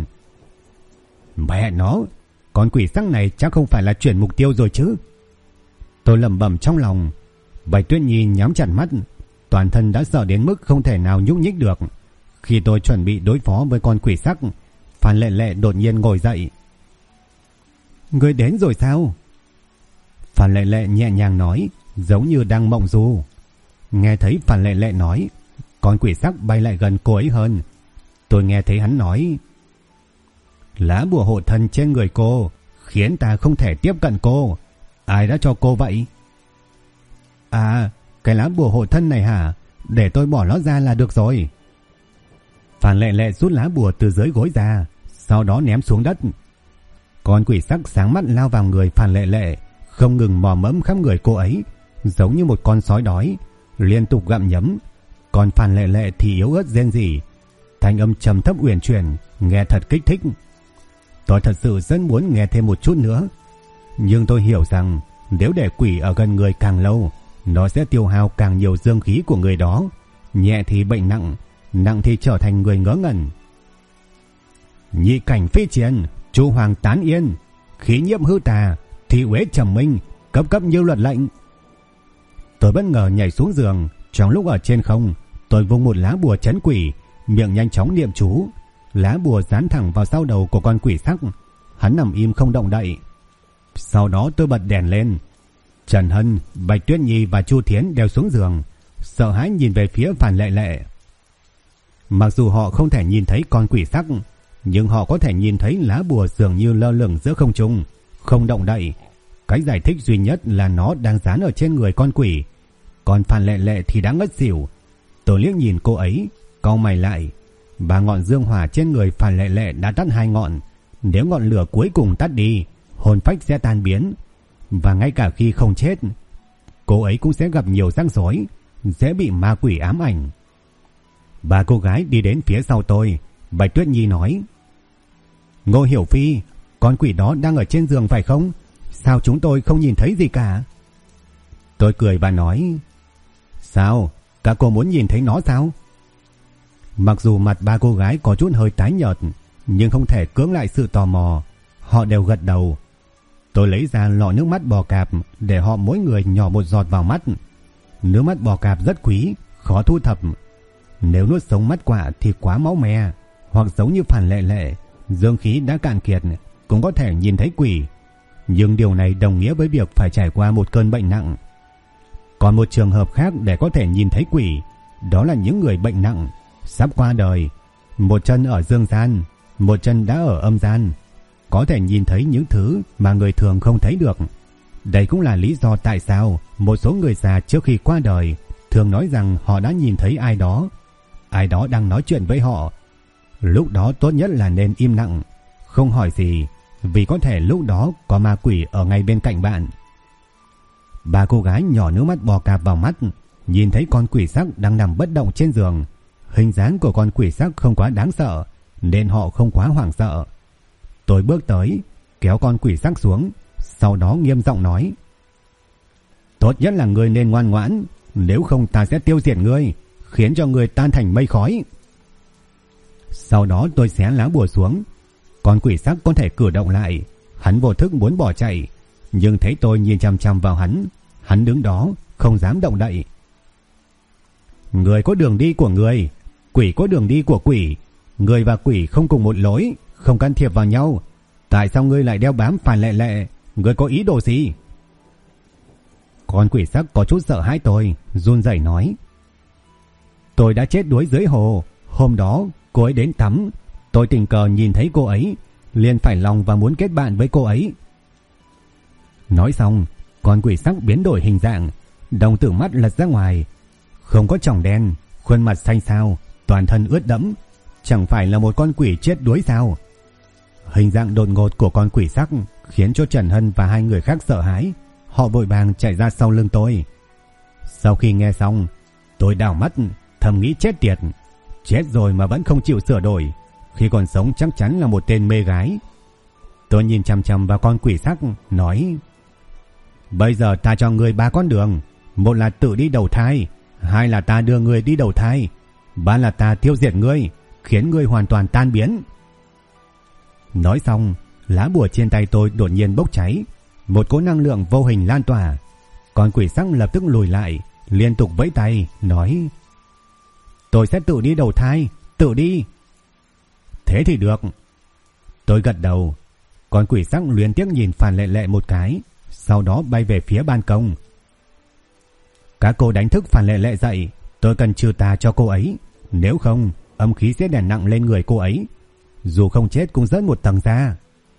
Mẹ nó, con quỷ sắc này chắc không phải là chuyển mục tiêu rồi chứ? Tôi lẩm bẩm trong lòng. Bạch Tuyết Nhi nhắm chặt mắt, toàn thân đã sợ đến mức không thể nào nhúc nhích được. Khi tôi chuẩn bị đối phó với con quỷ sắc, Phan Lệ Lệ đột nhiên ngồi dậy. Ngươi đến rồi sao? Phan Lệ Lệ nhẹ nhàng nói, giống như đang mộng du. Nghe thấy Phan Lệ Lệ nói, con quỷ sắc bay lại gần cô ấy hơn. Tôi nghe thấy hắn nói, lá bùa hộ thân trên người cô khiến ta không thể tiếp cận cô. Ai đã cho cô vậy? À, cái lá bùa hộ thân này hả? Để tôi bỏ nó ra là được rồi. Phan Lệ Lệ rút lá bùa từ dưới gối ra, sau đó ném xuống đất. Con quỷ sắc sáng mắt lao vào người Phan Lệ Lệ, không ngừng mò mẫm khắp người cô ấy, giống như một con sói đói, liên tục gặm nhấm. Còn Phan Lệ Lệ thì yếu ớt rên rỉ, thanh âm trầm thấp uyển chuyển, nghe thật kích thích. Tôi thật sự rất muốn nghe thêm một chút nữa, nhưng tôi hiểu rằng nếu để quỷ ở gần người càng lâu, nó sẽ tiêu hao càng nhiều dương khí của người đó, nhẹ thì bệnh nặng, nặng thì trở thành người ngớ ngẩn. Nhị cảnh phi chiến, chu hoàng tán yên, khí nhiễm hư tà, thị uế trầm minh, cấp cấp như luật lệnh. Tôi bất ngờ nhảy xuống giường. Trong lúc ở trên không, tôi vung một lá bùa trấn quỷ, miệng nhanh chóng niệm chú. Lá bùa dán thẳng vào sau đầu của con quỷ sắc. Hắn nằm im không động đậy. Sau đó tôi bật đèn lên. Trần Hân, Bạch Tuyết Nhi và Chu Thiến đều xuống giường, sợ hãi nhìn về phía Phan Lệ Lệ. Mặc dù họ không thể nhìn thấy con quỷ sắc, nhưng họ có thể nhìn thấy lá bùa dường như lơ lửng giữa không trung, không động đậy. Cái giải thích duy nhất là nó đang dán ở trên người con quỷ. Còn Phan Lệ Lệ thì đã ngất xỉu. Tôi liếc nhìn cô ấy, cau mày lại. Ba ngọn dương hỏa trên người Phan Lệ Lệ đã tắt 2 ngọn. Nếu ngọn lửa cuối cùng tắt đi, hồn phách sẽ tan biến. Và ngay cả khi không chết, cô ấy cũng sẽ gặp nhiều rắc rối, sẽ bị ma quỷ ám ảnh. Ba cô gái đi đến phía sau tôi. Bạch Tuyết Nhi nói, Ngô Hiểu Phi, con quỷ đó đang ở trên giường phải không? Sao chúng tôi không nhìn thấy gì cả? Tôi cười và nói, sao? Các cô muốn nhìn thấy nó sao? Mặc dù mặt ba cô gái có chút hơi tái nhợt, nhưng không thể cưỡng lại sự tò mò. Họ đều gật đầu. Tôi lấy ra lọ nước mắt bò cạp để họ mỗi người nhỏ một giọt vào mắt. Nước mắt bò cạp rất quý, khó thu thập. Nếu nuốt sống mắt quạ thì quá máu me, hoặc giống như Phan Lệ Lệ, dương khí đã cạn kiệt, cũng có thể nhìn thấy quỷ. Nhưng điều này đồng nghĩa với việc phải trải qua một cơn bệnh nặng. Còn một trường hợp khác để có thể nhìn thấy quỷ, đó là những người bệnh nặng, sắp qua đời, một chân ở dương gian, một chân đã ở âm gian, có thể nhìn thấy những thứ mà người thường không thấy được. Đây cũng là lý do tại sao một số người già trước khi qua đời thường nói rằng họ đã nhìn thấy ai đó đang nói chuyện với họ. Lúc đó tốt nhất là nên im lặng, không hỏi gì, vì có thể lúc đó có ma quỷ ở ngay bên cạnh bạn. Ba cô gái nhỏ nước mắt bò cạp vào mắt, nhìn thấy con quỷ sắc đang nằm bất động trên giường. Hình dáng của con quỷ sắc không quá đáng sợ, nên họ không quá hoảng sợ. Tôi bước tới, kéo con quỷ sắc xuống, sau đó nghiêm giọng nói, tốt nhất là ngươi nên ngoan ngoãn, nếu không ta sẽ tiêu diệt ngươi, khiến cho ngươi tan thành mây khói. Sau đó tôi xé lá bùa xuống. Con quỷ sắc có thể cử động lại. Hắn vô thức muốn bỏ chạy, nhưng thấy tôi nhìn chằm chằm vào hắn, hắn đứng đó không dám động đậy. Người có đường đi của người, quỷ có đường đi của quỷ. Người và quỷ không cùng một lối, không can thiệp vào nhau. Tại sao ngươi lại đeo bám Phan Lệ Lệ? Ngươi có ý đồ gì? Con quỷ sắc có chút sợ hãi tôi, run rẩy nói, tôi đã chết đuối dưới hồ. Hôm đó cô ấy đến tắm, tôi tình cờ nhìn thấy cô ấy, liền phải lòng và muốn kết bạn với cô ấy. Nói xong, con quỷ sắc biến đổi hình dạng, đồng tử mắt lật ra ngoài, Không có tròng đen, khuôn mặt xanh xao, toàn thân ướt đẫm, chẳng phải là một con quỷ chết đuối sao? Hình dạng đột ngột của con quỷ sắc khiến cho Trần Hân và hai người khác sợ hãi, họ vội vàng chạy ra sau lưng tôi. Sau khi nghe xong, tôi đảo mắt, thầm nghĩ chết tiệt, chết rồi mà vẫn không chịu sửa đổi, khi còn sống chắc chắn là một tên mê gái. Tôi nhìn chằm chằm vào con quỷ sắc, nói: bây giờ ta cho ngươi 3 con đường, một là tự đi đầu thai, hai là ta đưa ngươi đi đầu thai, ba là ta tiêu diệt ngươi, khiến ngươi hoàn toàn tan biến. Nói xong, lá bùa trên tay tôi đột nhiên bốc cháy, một cỗ năng lượng vô hình lan tỏa. Con quỷ sắc lập tức lùi lại, liên tục vẫy tay, nói: tôi sẽ tự đi đầu thai, tự đi. Thế thì được. Tôi gật đầu. Con quỷ sắc luyến tiếc nhìn Phan Lệ Lệ một cái, sau đó bay về phía ban công. Các cô đánh thức Phan Lệ Lệ dậy, tôi cần trừ tà cho cô ấy, nếu không âm khí sẽ đè nặng lên người cô ấy, dù không chết cũng rớt một tầng ra.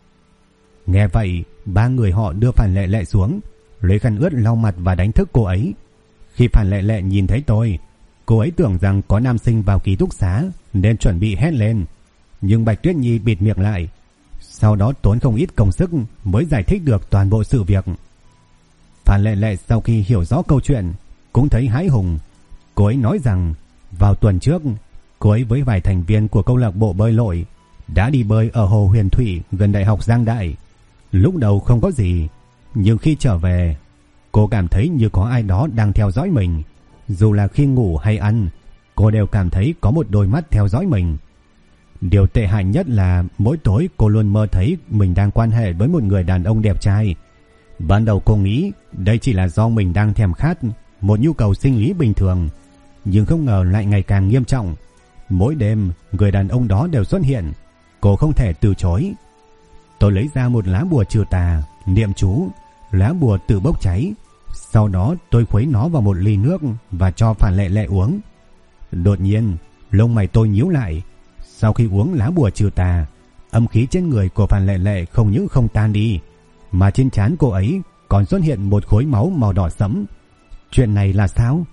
Nghe vậy, 3 người họ đưa Phan Lệ Lệ xuống, lấy khăn ướt lau mặt và đánh thức cô ấy. Khi Phan Lệ Lệ nhìn thấy tôi, cô ấy tưởng rằng có nam sinh vào ký túc xá nên chuẩn bị hét lên, nhưng Bạch Tuyết Nhi bịt miệng lại. Sau đó tốn không ít công sức mới giải thích được toàn bộ sự việc. Phan Lệ Lệ sau khi hiểu rõ câu chuyện cũng thấy hãi hùng. Cô ấy nói rằng vào tuần trước, cô ấy với vài thành viên của câu lạc bộ bơi lội đã đi bơi ở hồ Huyền Thủy gần Đại học Giang Đại. Lúc đầu không có gì, nhưng khi trở về, cô cảm thấy như có ai đó đang theo dõi mình. Dù là khi ngủ hay ăn, cô đều cảm thấy có một đôi mắt theo dõi mình. Điều tệ hại nhất là mỗi tối cô luôn mơ thấy mình đang quan hệ với một người đàn ông đẹp trai. Ban đầu cô nghĩ đây chỉ là do mình đang thèm khát, một nhu cầu sinh lý bình thường, nhưng không ngờ lại ngày càng nghiêm trọng. Mỗi đêm người đàn ông đó đều xuất hiện, cô không thể từ chối. Tôi lấy ra một lá bùa trừ tà, niệm chú, lá bùa tự bốc cháy. Sau đó tôi khuấy nó vào một ly nước và cho Phan Lệ Lệ uống. Đột nhiên lông mày tôi nhíu lại. Sau khi uống lá bùa trừ tà, âm khí trên người của Phan Lệ Lệ không những không tan đi, mà trên trán cô ấy còn xuất hiện một khối máu màu đỏ sẫm. Chuyện này là sao?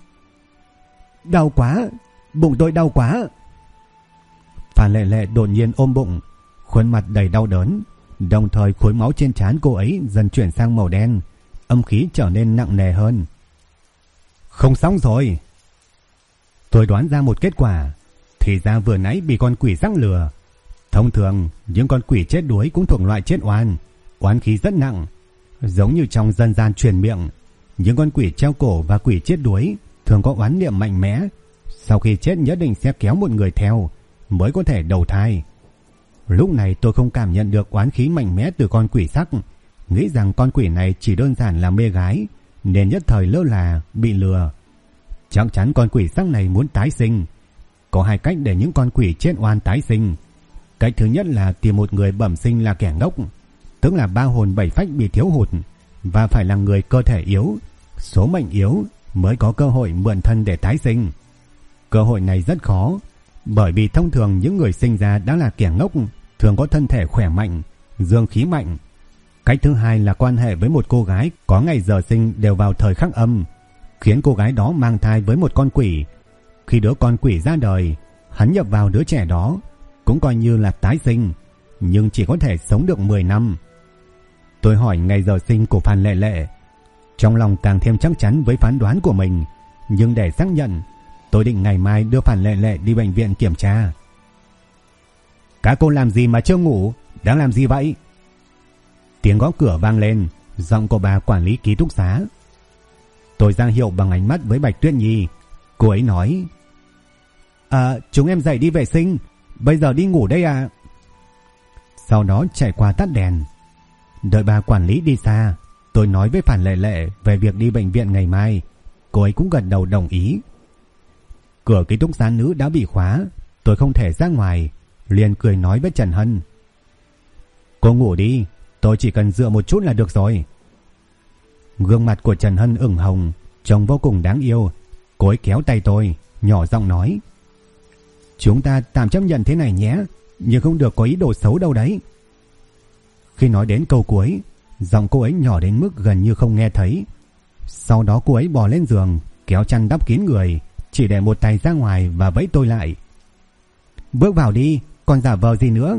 Đau quá, bụng tôi đau quá. Phan Lệ Lệ đột nhiên ôm bụng, khuôn mặt đầy đau đớn, đồng thời khối máu trên trán cô ấy dần chuyển sang màu đen, âm khí trở nên nặng nề hơn. Không xong rồi. Tôi đoán ra một kết quả, thì ra vừa nãy bị con quỷ sắc lừa. Thông thường những con quỷ chết đuối cũng thuộc loại chết oan, oán khí rất nặng. Giống như trong dân gian truyền miệng, những con quỷ treo cổ và quỷ chết đuối thường có oán niệm mạnh mẽ, sau khi chết nhất định sẽ kéo một người theo mới có thể đầu thai. Lúc này tôi không cảm nhận được oán khí mạnh mẽ từ con quỷ sắc, nghĩ rằng con quỷ này chỉ đơn giản là mê gái, nên nhất thời lơ là bị lừa. Chắc chắn con quỷ sắc này muốn tái sinh. Có 2 cách để những con quỷ chết oan tái sinh. Cách thứ nhất là tìm một người bẩm sinh là kẻ ngốc, tức là 3 hồn 7 phách bị thiếu hụt, và phải là người cơ thể yếu, số mệnh yếu mới có cơ hội mượn thân để tái sinh. Cơ hội này rất khó, bởi vì thông thường những người sinh ra đã là kẻ ngốc thường có thân thể khỏe mạnh, dương khí mạnh. Cách thứ hai là quan hệ với một cô gái có ngày giờ sinh đều vào thời khắc âm, khiến cô gái đó mang thai với một con quỷ. Khi đứa con quỷ ra đời, hắn nhập vào đứa trẻ đó, cũng coi như là tái sinh, nhưng chỉ có thể sống được 10 năm. Tôi hỏi ngày giờ sinh của Phan Lệ Lệ, trong lòng càng thêm chắc chắn với phán đoán của mình, nhưng để xác nhận, tôi định ngày mai đưa Phan Lệ Lệ đi bệnh viện kiểm tra. Các cô làm gì mà chưa ngủ, đang làm gì vậy? Tiếng gõ cửa vang lên, giọng của bà quản lý ký túc xá. Tôi ra hiệu bằng ánh mắt với Bạch Tuyết Nhi. Cô ấy nói: chúng em dậy đi vệ sinh, bây giờ đi ngủ đây à. Sau đó chạy qua tắt đèn. Đợi bà quản lý đi xa, tôi nói với Phan Lệ Lệ về việc đi bệnh viện ngày mai. Cô ấy cũng gật đầu đồng ý. Cửa ký túc xá nữ đã bị khóa, tôi không thể ra ngoài, liền cười nói với Trần Hân: cô ngủ đi, tôi chỉ cần dựa một chút là được rồi. Gương mặt của Trần Hân ửng hồng, trông vô cùng đáng yêu. Cô ấy kéo tay tôi, nhỏ giọng nói: chúng ta tạm chấp nhận thế này nhé, nhưng không được có ý đồ xấu đâu đấy. Khi nói đến câu cuối, giọng cô ấy nhỏ đến mức gần như không nghe thấy. Sau đó cô ấy bò lên giường, kéo chăn đắp kín người, chỉ để một tay ra ngoài và vẫy tôi lại. Bước vào đi, còn giả vờ gì nữa?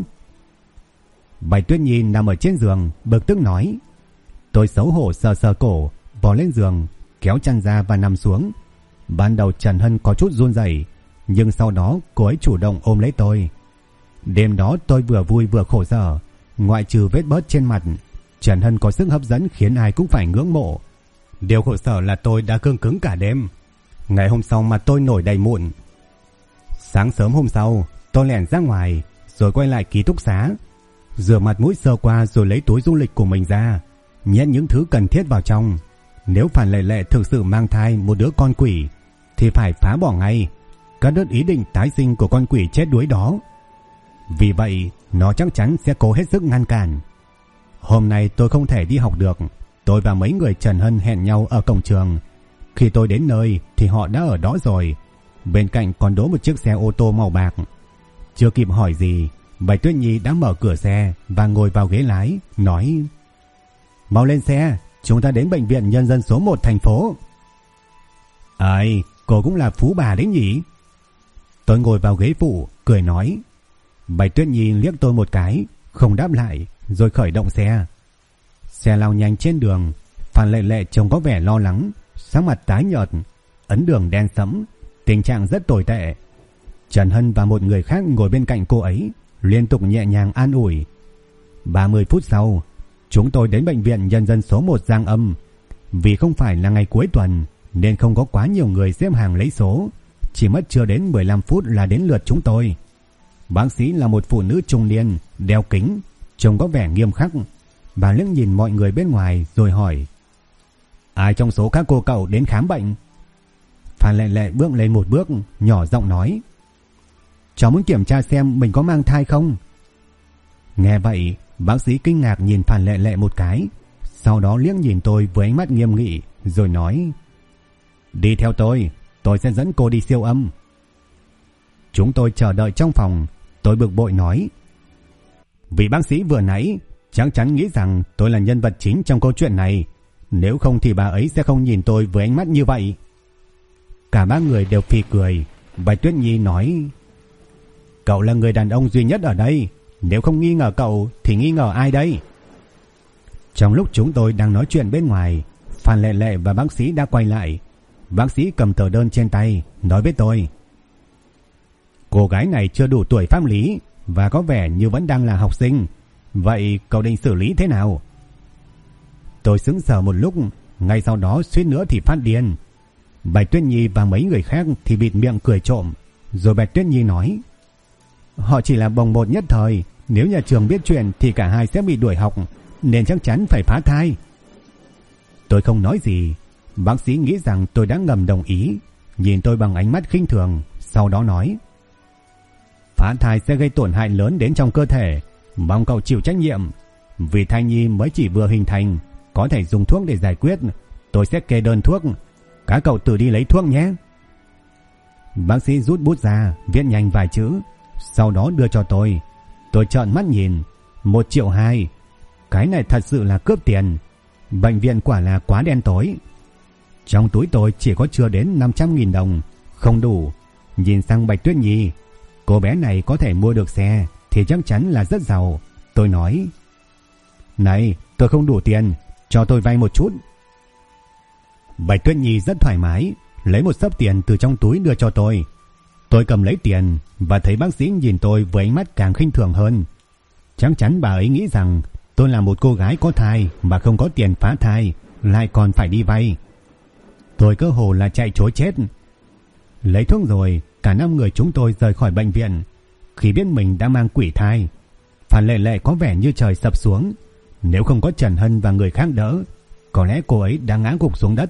Bạch Tuyết Nhi nằm ở trên giường bực tức nói. Tôi xấu hổ sờ sờ cổ, bò lên giường, kéo chăn ra và nằm xuống. Ban đầu Trần Hân có chút run rẩy, nhưng sau đó cô ấy chủ động ôm lấy tôi. Đêm đó tôi vừa vui vừa khổ sở. Ngoại trừ vết bớt trên mặt, Trần Hân có sức hấp dẫn khiến ai cũng phải ngưỡng mộ. Điều khổ sở là tôi đã cương cứng cả đêm. Ngày hôm sau mà tôi nổi đầy mụn. Sáng sớm hôm sau, tôi lẻn ra ngoài rồi quay lại ký túc xá, rửa mặt mũi sơ qua rồi lấy túi du lịch của mình ra, nhét những thứ cần thiết vào trong. Nếu Phan Lệ Lệ thực sự mang thai một đứa con quỷ thì phải phá bỏ ngay, cắt đứt ý định tái sinh của con quỷ chết đuối đó. Vì vậy, nó chắc chắn sẽ cố hết sức ngăn cản. Hôm nay tôi không thể đi học được. Tôi và mấy người Trần Hân hẹn nhau ở cổng trường. Khi tôi đến nơi thì họ đã ở đó rồi. Bên cạnh còn đỗ một chiếc xe ô tô màu bạc. Chưa kịp hỏi gì, Bạch Tuyết Nhi đã mở cửa xe và ngồi vào ghế lái, nói: Mau lên xe, chúng ta đến bệnh viện nhân dân số 1 thành phố. Ai, cô cũng là phú bà đấy nhỉ? Tôi ngồi vào ghế phụ, cười nói. Bạch Tuyết Nhi liếc tôi một cái, không đáp lại, rồi khởi động xe. Xe lao nhanh trên đường. Phan Lệ Lệ trông có vẻ lo lắng, sắc mặt tái nhợt, ấn đường đen sẫm, tình trạng rất tồi tệ. Trần Hân và một người khác ngồi bên cạnh cô ấy, liên tục nhẹ nhàng an ủi. 30 phút sau, chúng tôi đến bệnh viện nhân dân số 1 Giang Âm. Vì không phải là ngày cuối tuần nên không có quá nhiều người xếp hàng lấy số, chỉ mất chưa đến 15 phút là đến lượt chúng tôi. Bác sĩ là một phụ nữ trung niên, đeo kính, trông có vẻ nghiêm khắc. Bà liếc nhìn mọi người bên ngoài rồi hỏi: Ai trong số các cô cậu đến khám bệnh? Phan Lệ Lệ bước lên một bước, nhỏ giọng nói: Cháu muốn kiểm tra xem mình có mang thai không. Nghe vậy, bác sĩ kinh ngạc nhìn Phan Lệ Lệ một cái, sau đó liếc nhìn tôi với ánh mắt nghiêm nghị rồi nói: Đi theo tôi sẽ dẫn cô đi siêu âm. Chúng tôi chờ đợi trong phòng. Tôi bực bội nói: Vị bác sĩ vừa nãy chắc chắn nghĩ rằng tôi là nhân vật chính trong câu chuyện này, nếu không thì bà ấy sẽ không nhìn tôi với ánh mắt như vậy. Cả ba người đều phì cười. Bạch Tuyết Nhi nói: Cậu là người đàn ông duy nhất ở đây, nếu không nghi ngờ cậu thì nghi ngờ ai đây? Trong lúc chúng tôi đang nói chuyện bên ngoài, Phan Lệ Lệ và bác sĩ đã quay lại. Bác sĩ cầm tờ đơn trên tay, nói với tôi: Cô gái này chưa đủ tuổi pháp lý và có vẻ như vẫn đang là học sinh. Vậy cậu định xử lý thế nào? Tôi sững sờ một lúc, ngay sau đó suýt nữa thì phát điên. Bạch Tuyết Nhi và mấy người khác thì bịt miệng cười trộm. Rồi Bạch Tuyết Nhi nói: Họ chỉ là bồng bột nhất thời, nếu nhà trường biết chuyện thì cả hai sẽ bị đuổi học, nên chắc chắn phải phá thai. Tôi không nói gì. Bác sĩ nghĩ rằng tôi đã ngầm đồng ý, nhìn tôi bằng ánh mắt khinh thường, sau đó nói: Phá thai sẽ gây tổn hại lớn đến trong cơ thể, mong cậu chịu trách nhiệm. Vì thai nhi mới chỉ vừa hình thành, có thể dùng thuốc để giải quyết. Tôi sẽ kê đơn thuốc, các cậu tự đi lấy thuốc nhé. Bác sĩ rút bút ra, viết nhanh vài chữ, sau đó đưa cho tôi. Tôi trợn mắt nhìn. 1,2 triệu. Cái này thật sự là cướp tiền. Bệnh viện quả là quá đen tối. Trong túi tôi chỉ có chưa đến 500.000 đồng, không đủ. Nhìn sang Bạch Tuyết Nhi, cô bé này có thể mua được xe thì chắc chắn là rất giàu. Tôi nói: Này, tôi không đủ tiền, cho tôi vay một chút. Bạch Tuyết Nhi rất thoải mái, lấy một xấp tiền từ trong túi đưa cho tôi. Tôi cầm lấy tiền và thấy bác sĩ nhìn tôi với ánh mắt càng khinh thường hơn. Chắc chắn bà ấy nghĩ rằng tôi là một cô gái có thai mà không có tiền phá thai, lại còn phải đi vay. Tôi cơ hồ là chạy trối chết. Lấy thuốc rồi, cả 5 người chúng tôi rời khỏi bệnh viện. Khi biết mình đã mang quỷ thai, Phan Lệ Lệ có vẻ như trời sập xuống. Nếu không có Trần Hân và người khác đỡ, có lẽ cô ấy đã ngã gục xuống đất.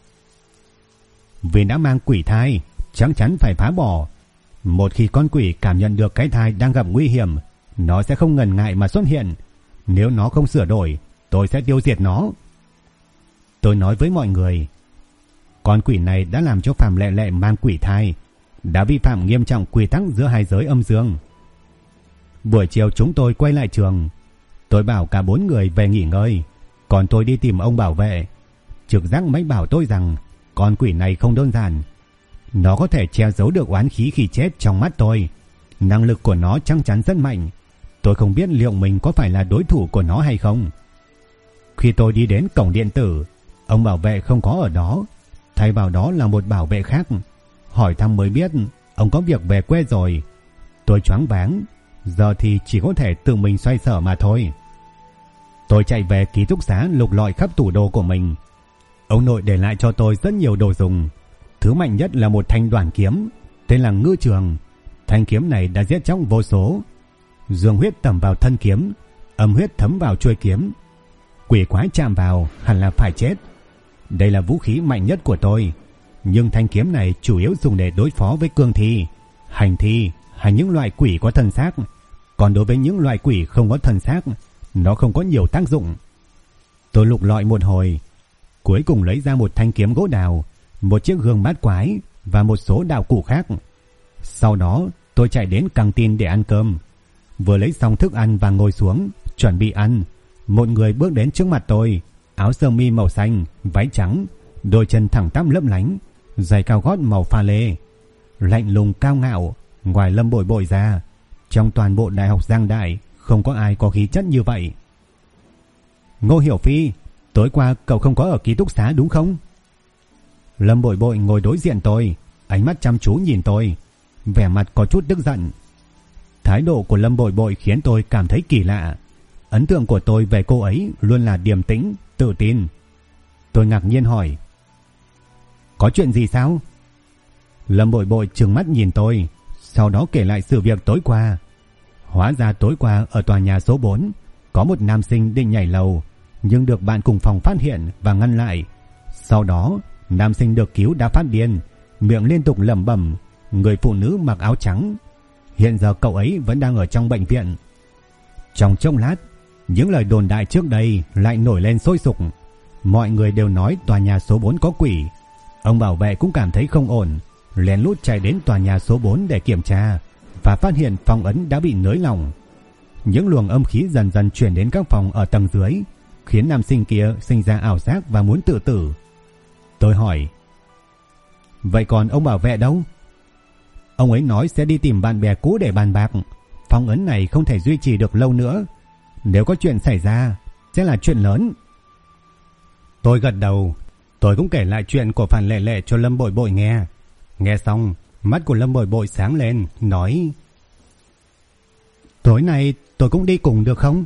Vì đã mang quỷ thai, chắc chắn phải phá bỏ. Một khi con quỷ cảm nhận được cái thai đang gặp nguy hiểm, nó sẽ không ngần ngại mà xuất hiện. Nếu nó không sửa đổi, tôi sẽ tiêu diệt nó. Tôi nói với mọi người: Con quỷ này đã làm cho Phạm Lệ Lệ mang quỷ thai, đã vi phạm nghiêm trọng quy tắc giữa hai giới âm dương. Buổi chiều chúng tôi quay lại trường. Tôi bảo cả 4 người về nghỉ ngơi, còn tôi đi tìm ông bảo vệ. Trực giác mách bảo tôi rằng con quỷ này không đơn giản. Nó có thể che giấu được oán khí khi chết trong mắt tôi. Năng lực của nó chắc chắn rất mạnh. Tôi không biết liệu mình có phải là đối thủ của nó hay không. Khi tôi đi đến cổng điện tử, ông bảo vệ không có ở đó. Thay vào đó là một bảo vệ khác. Hỏi thăm mới biết ông có việc về quê rồi. Tôi choáng váng. Giờ thì chỉ có thể tự mình xoay sở mà thôi. Tôi chạy về ký túc xá lục lọi khắp tủ đồ của mình. Ông nội để lại cho tôi rất nhiều đồ dùng. Thứ mạnh nhất là một thanh đoản kiếm tên là Ngư Trường. Thanh kiếm này đã giết chóc vô số. Dương huyết tẩm vào thân kiếm, âm huyết thấm vào chuôi kiếm. Quỷ quái chạm vào hẳn là phải chết. Đây là vũ khí mạnh nhất của tôi. Nhưng thanh kiếm này chủ yếu dùng để đối phó với cương thi, hành thi hay những loại quỷ có thân xác. Còn đối với những loại quỷ không có thân xác, nó không có nhiều tác dụng. Tôi lục lọi một hồi, cuối cùng lấy ra một thanh kiếm gỗ đào, một chiếc gương bát quái và một số đạo cụ khác. Sau đó tôi chạy đến căng tin để ăn cơm. Vừa lấy xong thức ăn và ngồi xuống chuẩn bị ăn, một người bước đến trước mặt tôi, áo sơ mi màu xanh, váy trắng, đôi chân thẳng tắp lấp lánh, giày cao gót màu pha lê. Lạnh lùng cao ngạo, ngoài Lâm Bội Bội ra, trong toàn bộ Đại học Giang Đại không có ai có khí chất như vậy. Ngô Hiểu Phi, tối qua cậu không có ở ký túc xá đúng không? Lâm Bội Bội ngồi đối diện tôi, ánh mắt chăm chú nhìn tôi, vẻ mặt có chút tức giận. Thái độ của Lâm Bội Bội khiến tôi cảm thấy kỳ lạ. Ấn tượng của tôi về cô ấy luôn là điềm tĩnh, tự tin. Tôi ngạc nhiên hỏi: có chuyện gì sao? Lâm Bội Bội trừng mắt nhìn tôi, sau đó kể lại sự việc tối qua. Hóa ra tối qua ở tòa nhà số 4 có một nam sinh định nhảy lầu, nhưng được bạn cùng phòng phát hiện và ngăn lại. Sau đó nam sinh được cứu đã phát điên, miệng liên tục lẩm bẩm người phụ nữ mặc áo trắng. Hiện giờ cậu ấy vẫn đang ở trong bệnh viện. Trong chốc lát, những lời đồn đại trước đây lại nổi lên sôi sục. Mọi người đều nói tòa nhà số 4 có quỷ. Ông bảo vệ cũng cảm thấy không ổn, lén lút chạy đến tòa nhà số 4 để kiểm tra và phát hiện phong ấn đã bị nới lỏng. Những luồng âm khí dần dần chuyển đến các phòng ở tầng dưới, khiến nam sinh kia sinh ra ảo giác và muốn tự tử. Tôi hỏi: vậy còn ông bảo vệ đâu? Ông ấy nói sẽ đi tìm bạn bè cũ để bàn bạc. Phong ấn này không thể duy trì được lâu nữa. Nếu có chuyện xảy ra sẽ là chuyện lớn. Tôi gật đầu. Tôi cũng kể lại chuyện của Phan Lệ Lệ cho Lâm Bội Bội nghe. Nghe xong, mắt của Lâm Bội Bội sáng lên, nói: tối nay tôi cũng đi cùng được không?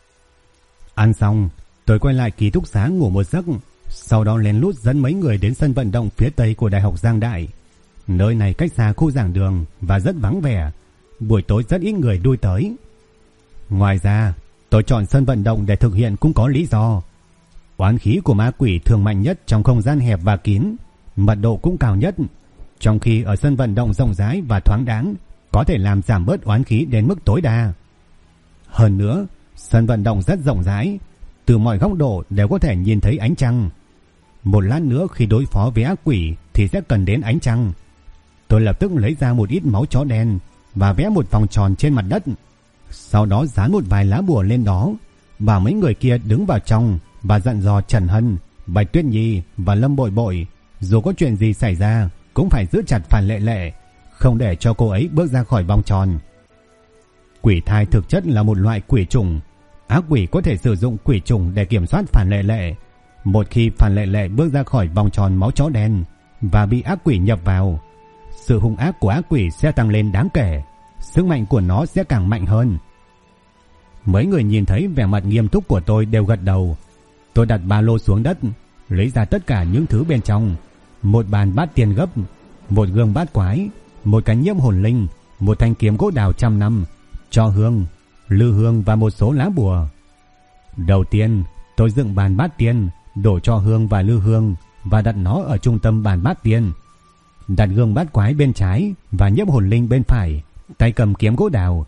Ăn xong, tôi quay lại ký túc xá ngủ một giấc. Sau đó lén lút dẫn mấy người đến sân vận động phía tây của Đại học Giang Đại. Nơi này cách xa khu giảng đường và rất vắng vẻ. Buổi tối rất ít người lui tới. Ngoài ra, tôi chọn sân vận động để thực hiện cũng có lý do. Oán khí của ma quỷ thường mạnh nhất trong không gian hẹp và kín, mật độ cũng cao nhất. Trong khi ở sân vận động rộng rãi và thoáng đáng, có thể làm giảm bớt oán khí đến mức tối đa. Hơn nữa, sân vận động rất rộng rãi, từ mọi góc độ đều có thể nhìn thấy ánh trăng. Một lát nữa khi đối phó với ác quỷ thì sẽ cần đến ánh trăng. Tôi lập tức lấy ra một ít máu chó đen và vẽ một vòng tròn trên mặt đất. Sau đó dán một vài lá bùa lên đó, bảo mấy người kia đứng vào trong và dặn dò Trần Hân, Bạch Tuyết Nhi và Lâm Bội Bội dù có chuyện gì xảy ra cũng phải giữ chặt Phan Lệ Lệ, không để cho cô ấy bước ra khỏi vòng tròn. Quỷ thai thực chất là một loại quỷ trùng. Ác quỷ có thể sử dụng quỷ trùng để kiểm soát Phan Lệ Lệ. Một khi Phan Lệ Lệ bước ra khỏi vòng tròn máu chó đen và bị ác quỷ nhập vào, sự hung ác của ác quỷ sẽ tăng lên đáng kể, sức mạnh của nó sẽ càng mạnh hơn. Mấy người nhìn thấy vẻ mặt nghiêm túc của tôi đều gật đầu. Tôi đặt ba lô xuống đất, lấy ra tất cả những thứ bên trong: một bàn bát tiền gấp, một gương bát quái, một cái nhiễm hồn linh, một thanh kiếm gỗ đào 100 năm, tro hương, lư hương và một số lá bùa. Đầu tiên, tôi dựng bàn bát tiên, đổ tro hương và lư hương và đặt nó ở trung tâm bàn bát tiên. Đặt gương bát quái bên trái và nhiễm hồn linh bên phải, tay cầm kiếm gỗ đào.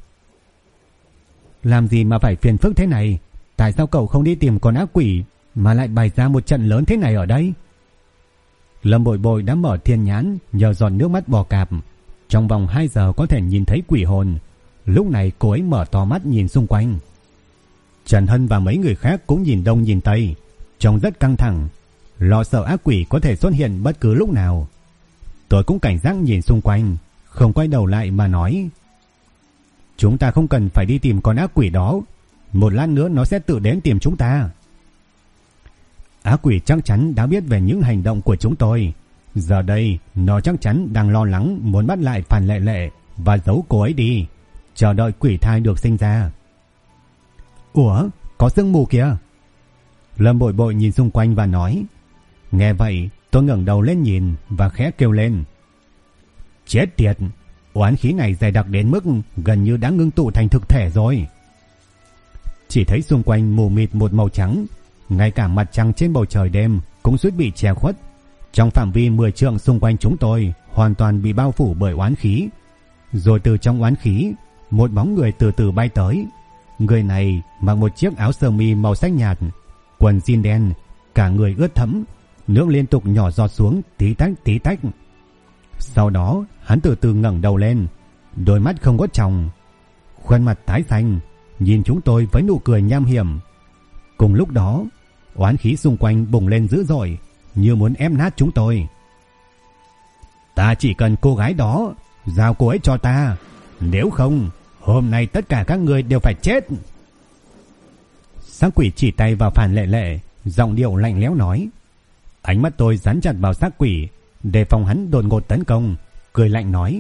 Làm gì mà phải phiền phức thế này? Tại sao cậu không đi tìm con ác quỷ mà lại bày ra một trận lớn thế này ở đây? Lâm Bội Bội đã mở thiên nhãn nhờ giọt nước mắt bò cạp. Trong vòng 2 giờ có thể nhìn thấy quỷ hồn. Lúc này cô ấy mở to mắt nhìn xung quanh. Trần Hân và mấy người khác cũng nhìn đông nhìn tây, trông rất căng thẳng, lo sợ ác quỷ có thể xuất hiện bất cứ lúc nào. Tôi cũng cảnh giác nhìn xung quanh, không quay đầu lại mà nói: chúng ta không cần phải đi tìm con ác quỷ đó, một lát nữa nó sẽ tự đến tìm chúng ta. Ác quỷ chắc chắn đã biết về những hành động của chúng tôi. Giờ đây nó chắc chắn đang lo lắng muốn bắt lại Phan Lệ Lệ và giấu cô ấy đi, chờ đợi quỷ thai được sinh ra. Ủa, có sương mù kìa. Lâm Bội Bội nhìn xung quanh và nói. Nghe vậy tôi ngẩng đầu lên nhìn và khẽ kêu lên: chết tiệt, oán khí này dày đặc đến mức gần như đã ngưng tụ thành thực thể rồi. Chỉ thấy xung quanh mù mịt một màu trắng, ngay cả mặt trăng trên bầu trời đêm cũng suýt bị che khuất. Trong phạm vi 10 trượng xung quanh chúng tôi hoàn toàn bị bao phủ bởi oán khí. Rồi từ trong oán khí, một bóng người từ từ bay tới. Người này mặc một chiếc áo sơ mi màu xanh nhạt, quần jean đen, cả người ướt thẫm, nước liên tục nhỏ giọt xuống tí tách tí tách. Sau đó hắn từ từ ngẩng đầu lên, đôi mắt không có tròng, khuôn mặt tái xanh, nhìn chúng tôi với nụ cười nham hiểm. Cùng lúc đó, oán khí xung quanh bùng lên dữ dội, như muốn ép nát chúng tôi. Ta chỉ cần cô gái đó, giao cô ấy cho ta, nếu không hôm nay tất cả các người đều phải chết. Xác quỷ chỉ tay vào Phan Lệ Lệ, giọng điệu lạnh lẽo nói. Ánh mắt tôi dán chặt vào xác quỷ, đề phòng hắn đột ngột tấn công, cười lạnh nói: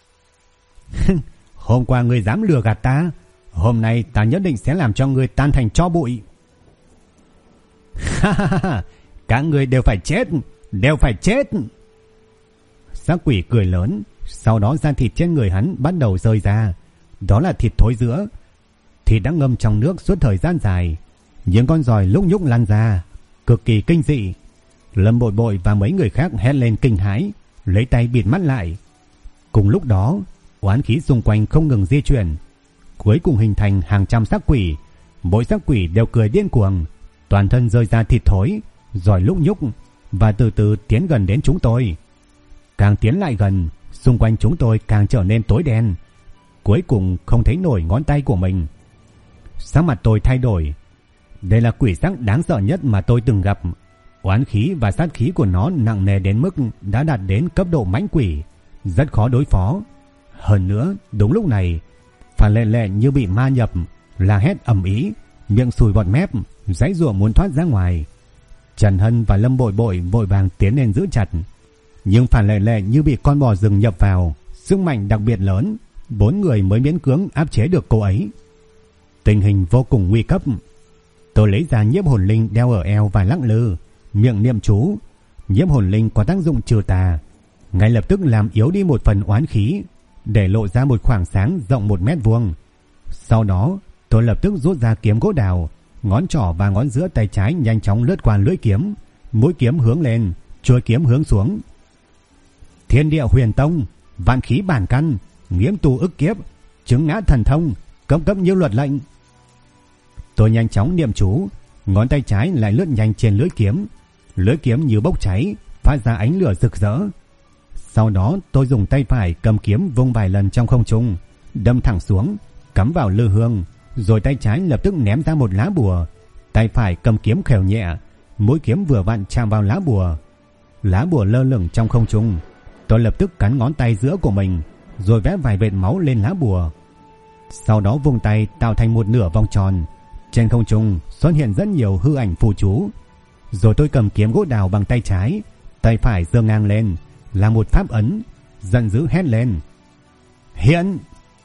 hôm qua ngươi dám lừa gạt ta, hôm nay ta nhất định sẽ làm cho ngươi tan thành tro bụi. Các ngươi đều phải chết, đều phải chết. Xác quỷ cười lớn, sau đó da thịt trên người hắn bắt đầu rơi ra. Đó là thịt thối rữa, thịt đã ngâm trong nước suốt thời gian dài. Những con giòi lúc nhúc lăn ra, cực kỳ kinh dị. Lâm Bội Bội và mấy người khác hét lên kinh hãi, lấy tay bịt mắt lại. Cùng lúc đó, oán khí xung quanh không ngừng di chuyển, cuối cùng hình thành hàng trăm xác quỷ. Mỗi xác quỷ đều cười điên cuồng, toàn thân rơi ra thịt thối, giòi lúc nhúc và từ từ tiến gần đến chúng tôi. Càng tiến lại gần, xung quanh chúng tôi càng trở nên tối đen, cuối cùng không thấy nổi ngón tay của mình. Sắc mặt tôi thay đổi. Đây là quỷ sắc đáng sợ nhất mà tôi từng gặp. Oán khí và sát khí của nó nặng nề đến mức đã đạt đến cấp độ mãnh quỷ, rất khó đối phó. Hơn nữa, đúng lúc này, Phan Lệ Lệ như bị ma nhập, la hét ầm ĩ, miệng sùi bọt mép, giãy giụa muốn thoát ra ngoài. Trần Hân và Lâm Bội Bội vội vàng tiến lên giữ chặt, nhưng Phan Lệ Lệ như bị con bò rừng nhập vào, sức mạnh đặc biệt lớn, 4 người mới miễn cưỡng áp chế được cô ấy. Tình hình vô cùng nguy cấp. Tôi lấy ra nhiếp hồn linh đeo ở eo và lắc lư, miệng niệm chú. Nhiếp hồn linh có tác dụng trừ tà, ngay lập tức làm yếu đi một phần oán khí, để lộ ra một khoảng sáng rộng 1 mét vuông. Sau đó tôi lập tức rút ra kiếm gỗ đào, ngón trỏ và ngón giữa tay trái nhanh chóng lướt qua lưỡi kiếm, mũi kiếm hướng lên, chuôi kiếm hướng xuống. Thiên địa huyền tông, vạn khí bản căn, nghiễm tu ức kiếp, chứng ngã thần thông, cấp cấp như luật lệnh. Tôi nhanh chóng niệm chú, ngón tay trái lại lướt nhanh trên lưỡi kiếm như bốc cháy, phát ra ánh lửa rực rỡ. Sau đó tôi dùng tay phải cầm kiếm vung vài lần trong không trung, đâm thẳng xuống, cắm vào lư hương, rồi tay trái lập tức ném ra một lá bùa. Tay phải cầm kiếm khều nhẹ, mũi kiếm vừa vặn chạm vào lá bùa lơ lửng trong không trung. Tôi lập tức cắn ngón tay giữa của mình, rồi vẽ vài vệt máu lên lá bùa. Sau đó vung tay tạo thành một nửa vòng tròn. Trên không trung xuất hiện rất nhiều hư ảnh phù chú. Rồi tôi cầm kiếm gỗ đào bằng tay trái, tay phải giơ ngang lên là một pháp ấn, giận dữ hét lên: hiện!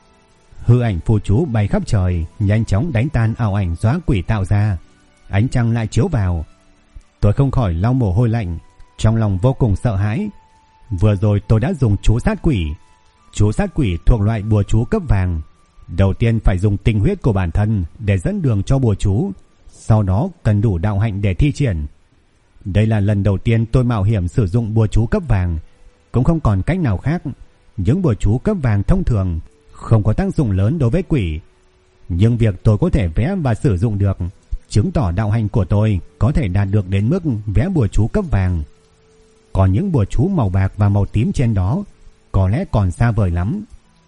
Hư ảnh phù chú bay khắp trời, nhanh chóng đánh tan ảo ảnh dóa quỷ tạo ra. Ánh trăng lại chiếu vào. Tôi không khỏi lau mồ hôi lạnh, trong lòng vô cùng sợ hãi. Vừa rồi tôi đã dùng chú sát quỷ. Chú sát quỷ thuộc loại bùa chú cấp vàng. Đầu tiên phải dùng tinh huyết của bản thân để dẫn đường cho bùa chú, sau đó cần đủ đạo hạnh để thi triển. Đây là lần đầu tiên tôi mạo hiểm sử dụng bùa chú cấp vàng, cũng không còn cách nào khác. Những bùa chú cấp vàng thông thường không có tác dụng lớn đối với quỷ, nhưng việc tôi có thể vẽ và sử dụng được chứng tỏ đạo hạnh của tôi có thể đạt được đến mức vẽ bùa chú cấp vàng. Còn những bùa chú màu bạc và màu tím trên đó có lẽ còn xa vời lắm.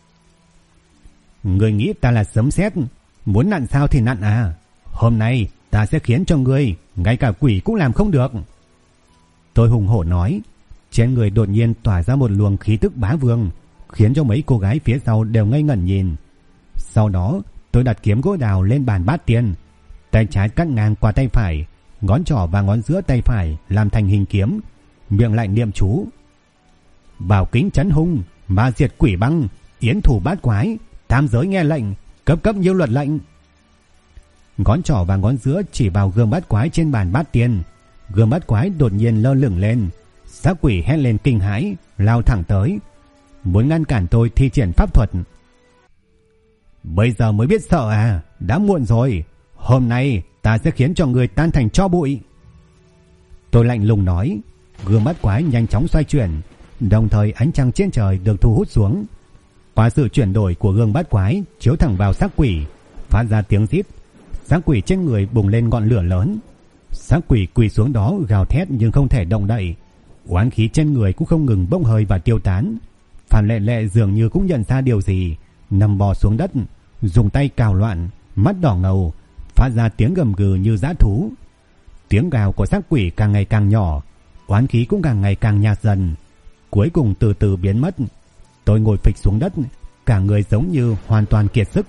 Ngươi nghĩ ta là sấm sét, muốn nặn sao thì nặn à? Hôm nay ta sẽ khiến cho ngươi ngay cả quỷ cũng làm không được. Tôi hùng hổ nói. Trên người đột nhiên tỏa ra một luồng khí tức bá vương, khiến cho mấy cô gái phía sau đều ngây ngẩn nhìn. Sau đó tôi đặt kiếm gỗ đào lên bàn bát tiên, tay trái cắt ngang qua tay phải, ngón trỏ và ngón giữa tay phải làm thành hình kiếm, miệng lại niệm chú: Bảo kính chấn hung, ma diệt quỷ băng, yến thủ bát quái, tam giới nghe lệnh, cấp cấp nhiêu luật lệnh. Ngón trỏ và ngón giữa chỉ vào gương bát quái trên bàn bát tiên. Gương bát quái đột nhiên lơ lửng lên, xác quỷ hét lên kinh hãi, lao thẳng tới, muốn ngăn cản tôi thi triển pháp thuật. Bây giờ mới biết sợ à? Đã muộn rồi. Hôm nay ta sẽ khiến cho người tan thành tro bụi. Tôi lạnh lùng nói. Gương bát quái nhanh chóng xoay chuyển, đồng thời ánh trăng trên trời được thu hút xuống. Qua sự chuyển đổi của gương bát quái chiếu thẳng vào xác quỷ, phát ra tiếng rít. Xác quỷ trên người bùng lên ngọn lửa lớn. Xác quỷ quỳ xuống đó gào thét nhưng không thể động đậy. Oán khí trên người cũng không ngừng bốc hơi và tiêu tán. Phan Lệ Lệ dường như cũng nhận ra điều gì, nằm bò xuống đất, dùng tay cào loạn, mắt đỏ ngầu, phát ra tiếng gầm gừ như dã thú. Tiếng gào của xác quỷ càng ngày càng nhỏ, oán khí cũng càng ngày càng nhạt dần, cuối cùng từ từ biến mất. Tôi ngồi phịch xuống đất, cả người giống như hoàn toàn kiệt sức.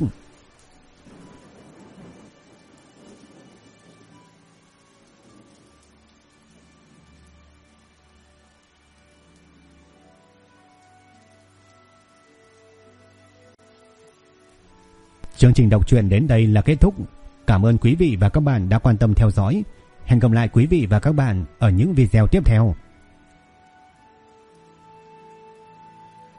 Chương trình đọc truyện đến đây là kết thúc. Cảm ơn quý vị và các bạn đã quan tâm theo dõi. Hẹn gặp lại quý vị và các bạn ở những video tiếp theo.